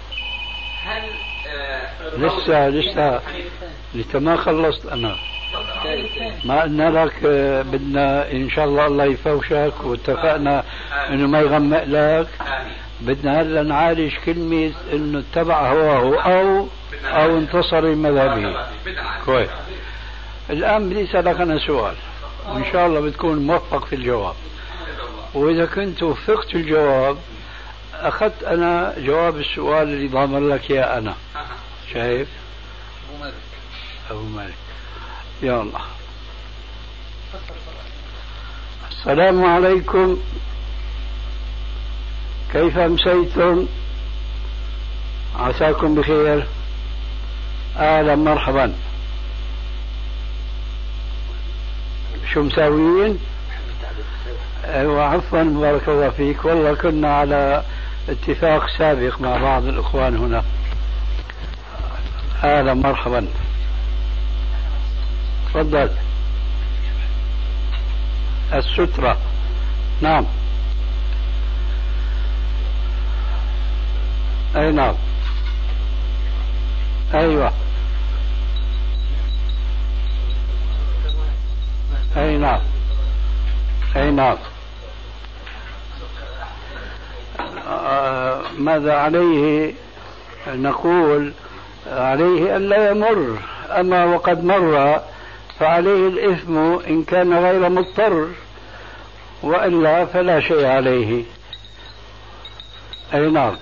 هل لسه ما خلصت أنا. ما قلنا لك بدنا إن شاء الله يفوشك واتفقنا إنه ما يغمق لك. بدنا هلا نعالج كلمة إنه اتبع هواه أو انتصر لمذهبه. كويس. الآن بدي أسألك أنا سؤال وإن شاء الله بتكون موفق في الجواب، وإذا كنت وفقت الجواب أخذت أنا جواب السؤال اللي ضامن لك يا أنا. شايف؟ أبو مالك. يا الله. السلام عليكم، كيف أمسيتم؟ عساكم بخير. أهلا مرحبا. شو مساويين؟ أيوة عفوا بارك الله فيك، والله كنا على اتفاق سابق مع بعض الإخوان هنا. أهلا مرحبا. تفضل. السترة. نعم. أي نعم. أيوة. أي نعم. أي نعم. ماذا عليه؟ نقول عليه أن لا يمر، أما وقد مر فعليه الإثم إن كان غير مضطر، وإلا فلا شيء عليه. أي نعم.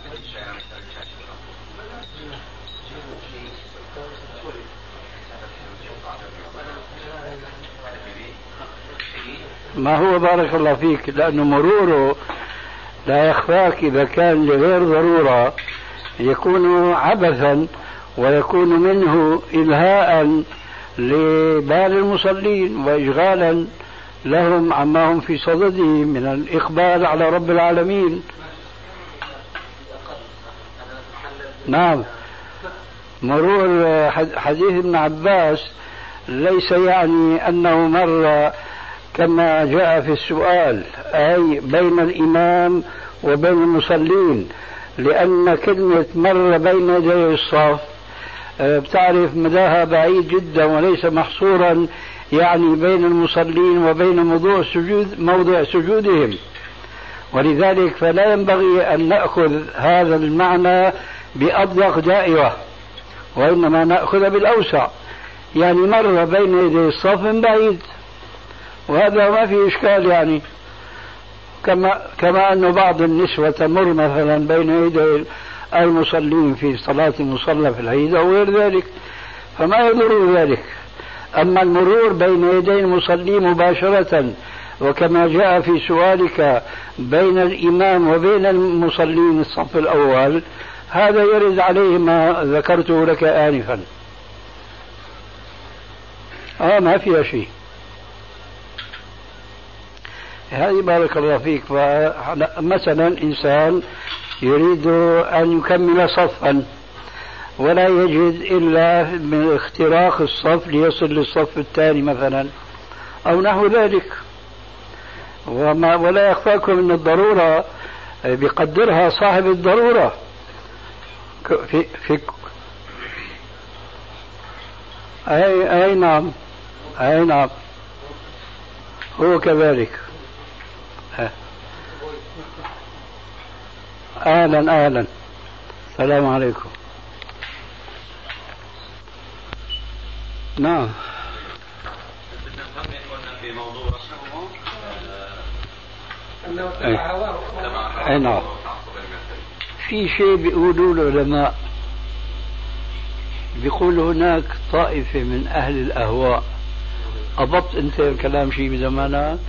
ما هو بارك الله فيك، لأنه مروره لا يخفاك إذا كان لغير ضرورة يكون عبثا ويكون منه إلهاء لبال المصلين وإشغالا لهم عما هم في صدده من الإقبال على رب العالمين. نعم. مرور حديث ابن عباس ليس يعني أنه مر كما جاء في السؤال، أي بين الإمام وبين المصلين، لأن كلمة مر بين يدي الصف بتعرف مداها بعيد جدا وليس محصورا يعني بين المصلين وبين موضع سجودهم، ولذلك فلا ينبغي أن نأخذ هذا المعنى بأضيق دائرة، وإنما نأخذ بالأوسع، يعني مر بين يدي الصف من بعيد، وهذا ما في إشكال. يعني كما أن بعض النسوة تمر مثلا بين يدي المصلين في صلاة مصلى في العيد أو غير ذلك، فما يضر ذلك. أما المرور بين يدي المصلين مباشرة وكما جاء في سؤالك بين الإمام وبين المصلين الصف الأول، هذا يرد عليه ما ذكرته لك آنفا. ما فيها شيء. هذه بارك الله فيك. مثلا إنسان يريد أن يكمل صفا ولا يجد إلا من اختراق الصف ليصل للصف الثاني مثلا أو نحو ذلك. ولا يخفاكم أن الضرورة بيقدرها صاحب الضرورة. أي نعم، أي نعم، هو كذلك. أهلا أهلا، السلام عليكم. نعم. في موضوع أي نعم. في شيء بيقولوا العلماء، بيقول هناك طائفة من أهل الأهواء. أضبط أنت الكلام شيء بزمانك؟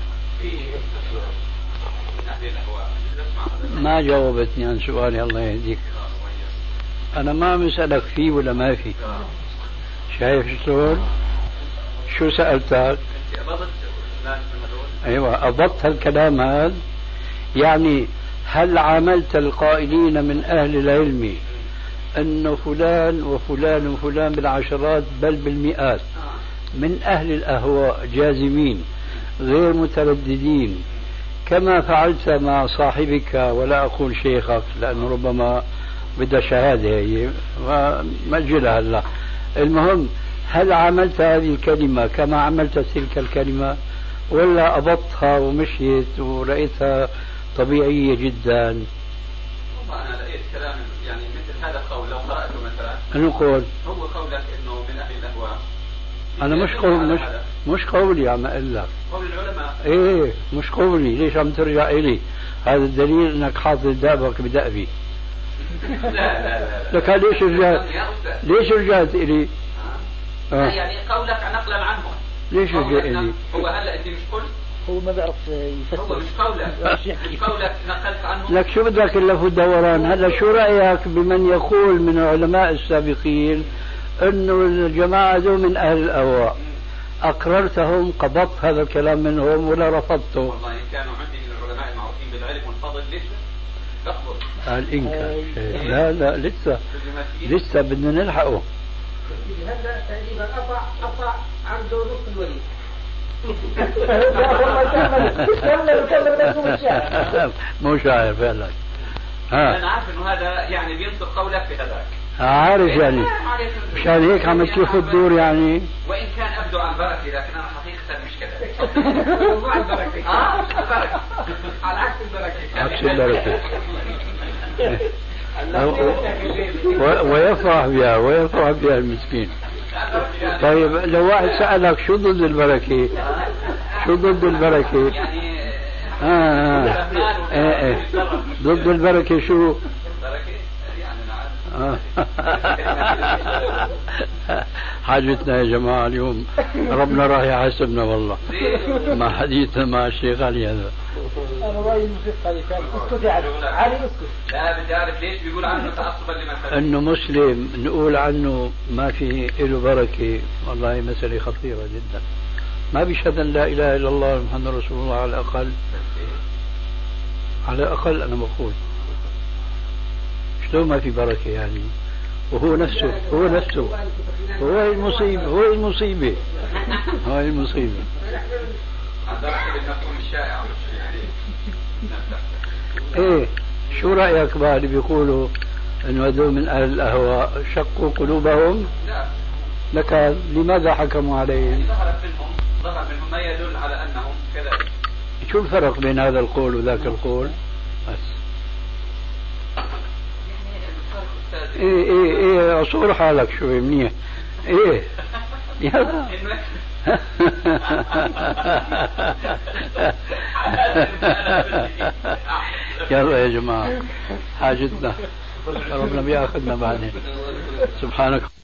ما جاوبتني عن سؤالي، الله يهديك. أنا ما مسألك فيه ولا ما فيه. شايف شلون؟ شو سألتك؟ أيوة، أضبط هالكلام هذا. يعني هل عاملت القائلين من أهل العلم أن فلان وفلان وفلان بالعشرات بل بالمئات من أهل الأهواء جازمين غير مترددين كما فعلت مع صاحبك، ولا أقول شيخك لأنه ربما بدها شهادة هي مأجلها هلا. المهم، هل عملت هذه الكلمة كما عملت تلك الكلمة ولا أبطها ومشيت ورأيتها طبيعية جدا؟ أنا لقيت كلام يعني مثل هذا القول لو قرأته مثلا. أنه قول؟ هو قولك إنه من أهل الأهواء. أنا مش قولي عم أقول لك. قول العلماء. إيه مش قولي، ليش عم ترجع إلي؟ هذا الدليل إنك حاطط دابك بدأبي. لا لك ليش رجعت إلي؟ يعني قولك نقلا عنهم. ليش رجع إلي؟ هو هلا أنت مش قلت؟ هو ما بيعرف يفسر. هو مش قولك نقلت عنهم. لك شو بدك إلا في الدوران؟ هلا شو رأيك بمن يقول من العلماء السابقين إنه الجماعة ذو من أهل الأهواء؟ أقررتهم، قبضت هذا الكلام منهم ولا رفضته؟ والله إن كانوا عندي من العلماء المعروفين بالعلم والفضل لسه أخبر. قال إنك لا لسه بدنا نلحقه. هذا تقريبا قطع عنده نص الوليد. مو شاعر فعلا. أنا عارف إنه هذا يعني بينطق قولك بهذاك. عارف يعني مشان هيك عم تشوف الدور يعني. وإن كان أبدو عن بركة لكن أنا حقيقة مش كذا. على البركة. على عكس البركة. عكس البركة. ويفرح بها المسكين. طيب لو واحد سألك شو ضد البركة؟ شو ضد البركة؟ ضد البركة شو؟ حاجتنا يا جماعة اليوم ربنا راح يحاسبنا والله مع حديثنا مع الشيخ علي هذا. أنا رأيي الموسيقى اسكت يا علي اسكت. لا بدي أعرف ليش بيقول عنه تعصبا لمن إنه مسلم نقول عنه ما في له بركة. والله مسألة خطيرة جدا. ما بيشهد أن لا إله إلا الله محمد رسول الله على الأقل. على الأقل أنا بقول شلون ما في بركة يعني؟ وهو نفسه هو المصيبة هو المصيبة. ايه شو رأيك بقى اللي بيقولوا انه هذول من اهل الاهواء شقوا قلوبهم؟ لا لك لماذا حكموا عليهم؟ ظهر منهم ما يدل على انهم كذلك. شو الفرق بين هذا القول وذاك القول؟ بس ايه اصور حالك شوي منيح. ايه يلا يلا يا جماعة حاجتنا ربنا بياخذنا بعدين. سبحانك.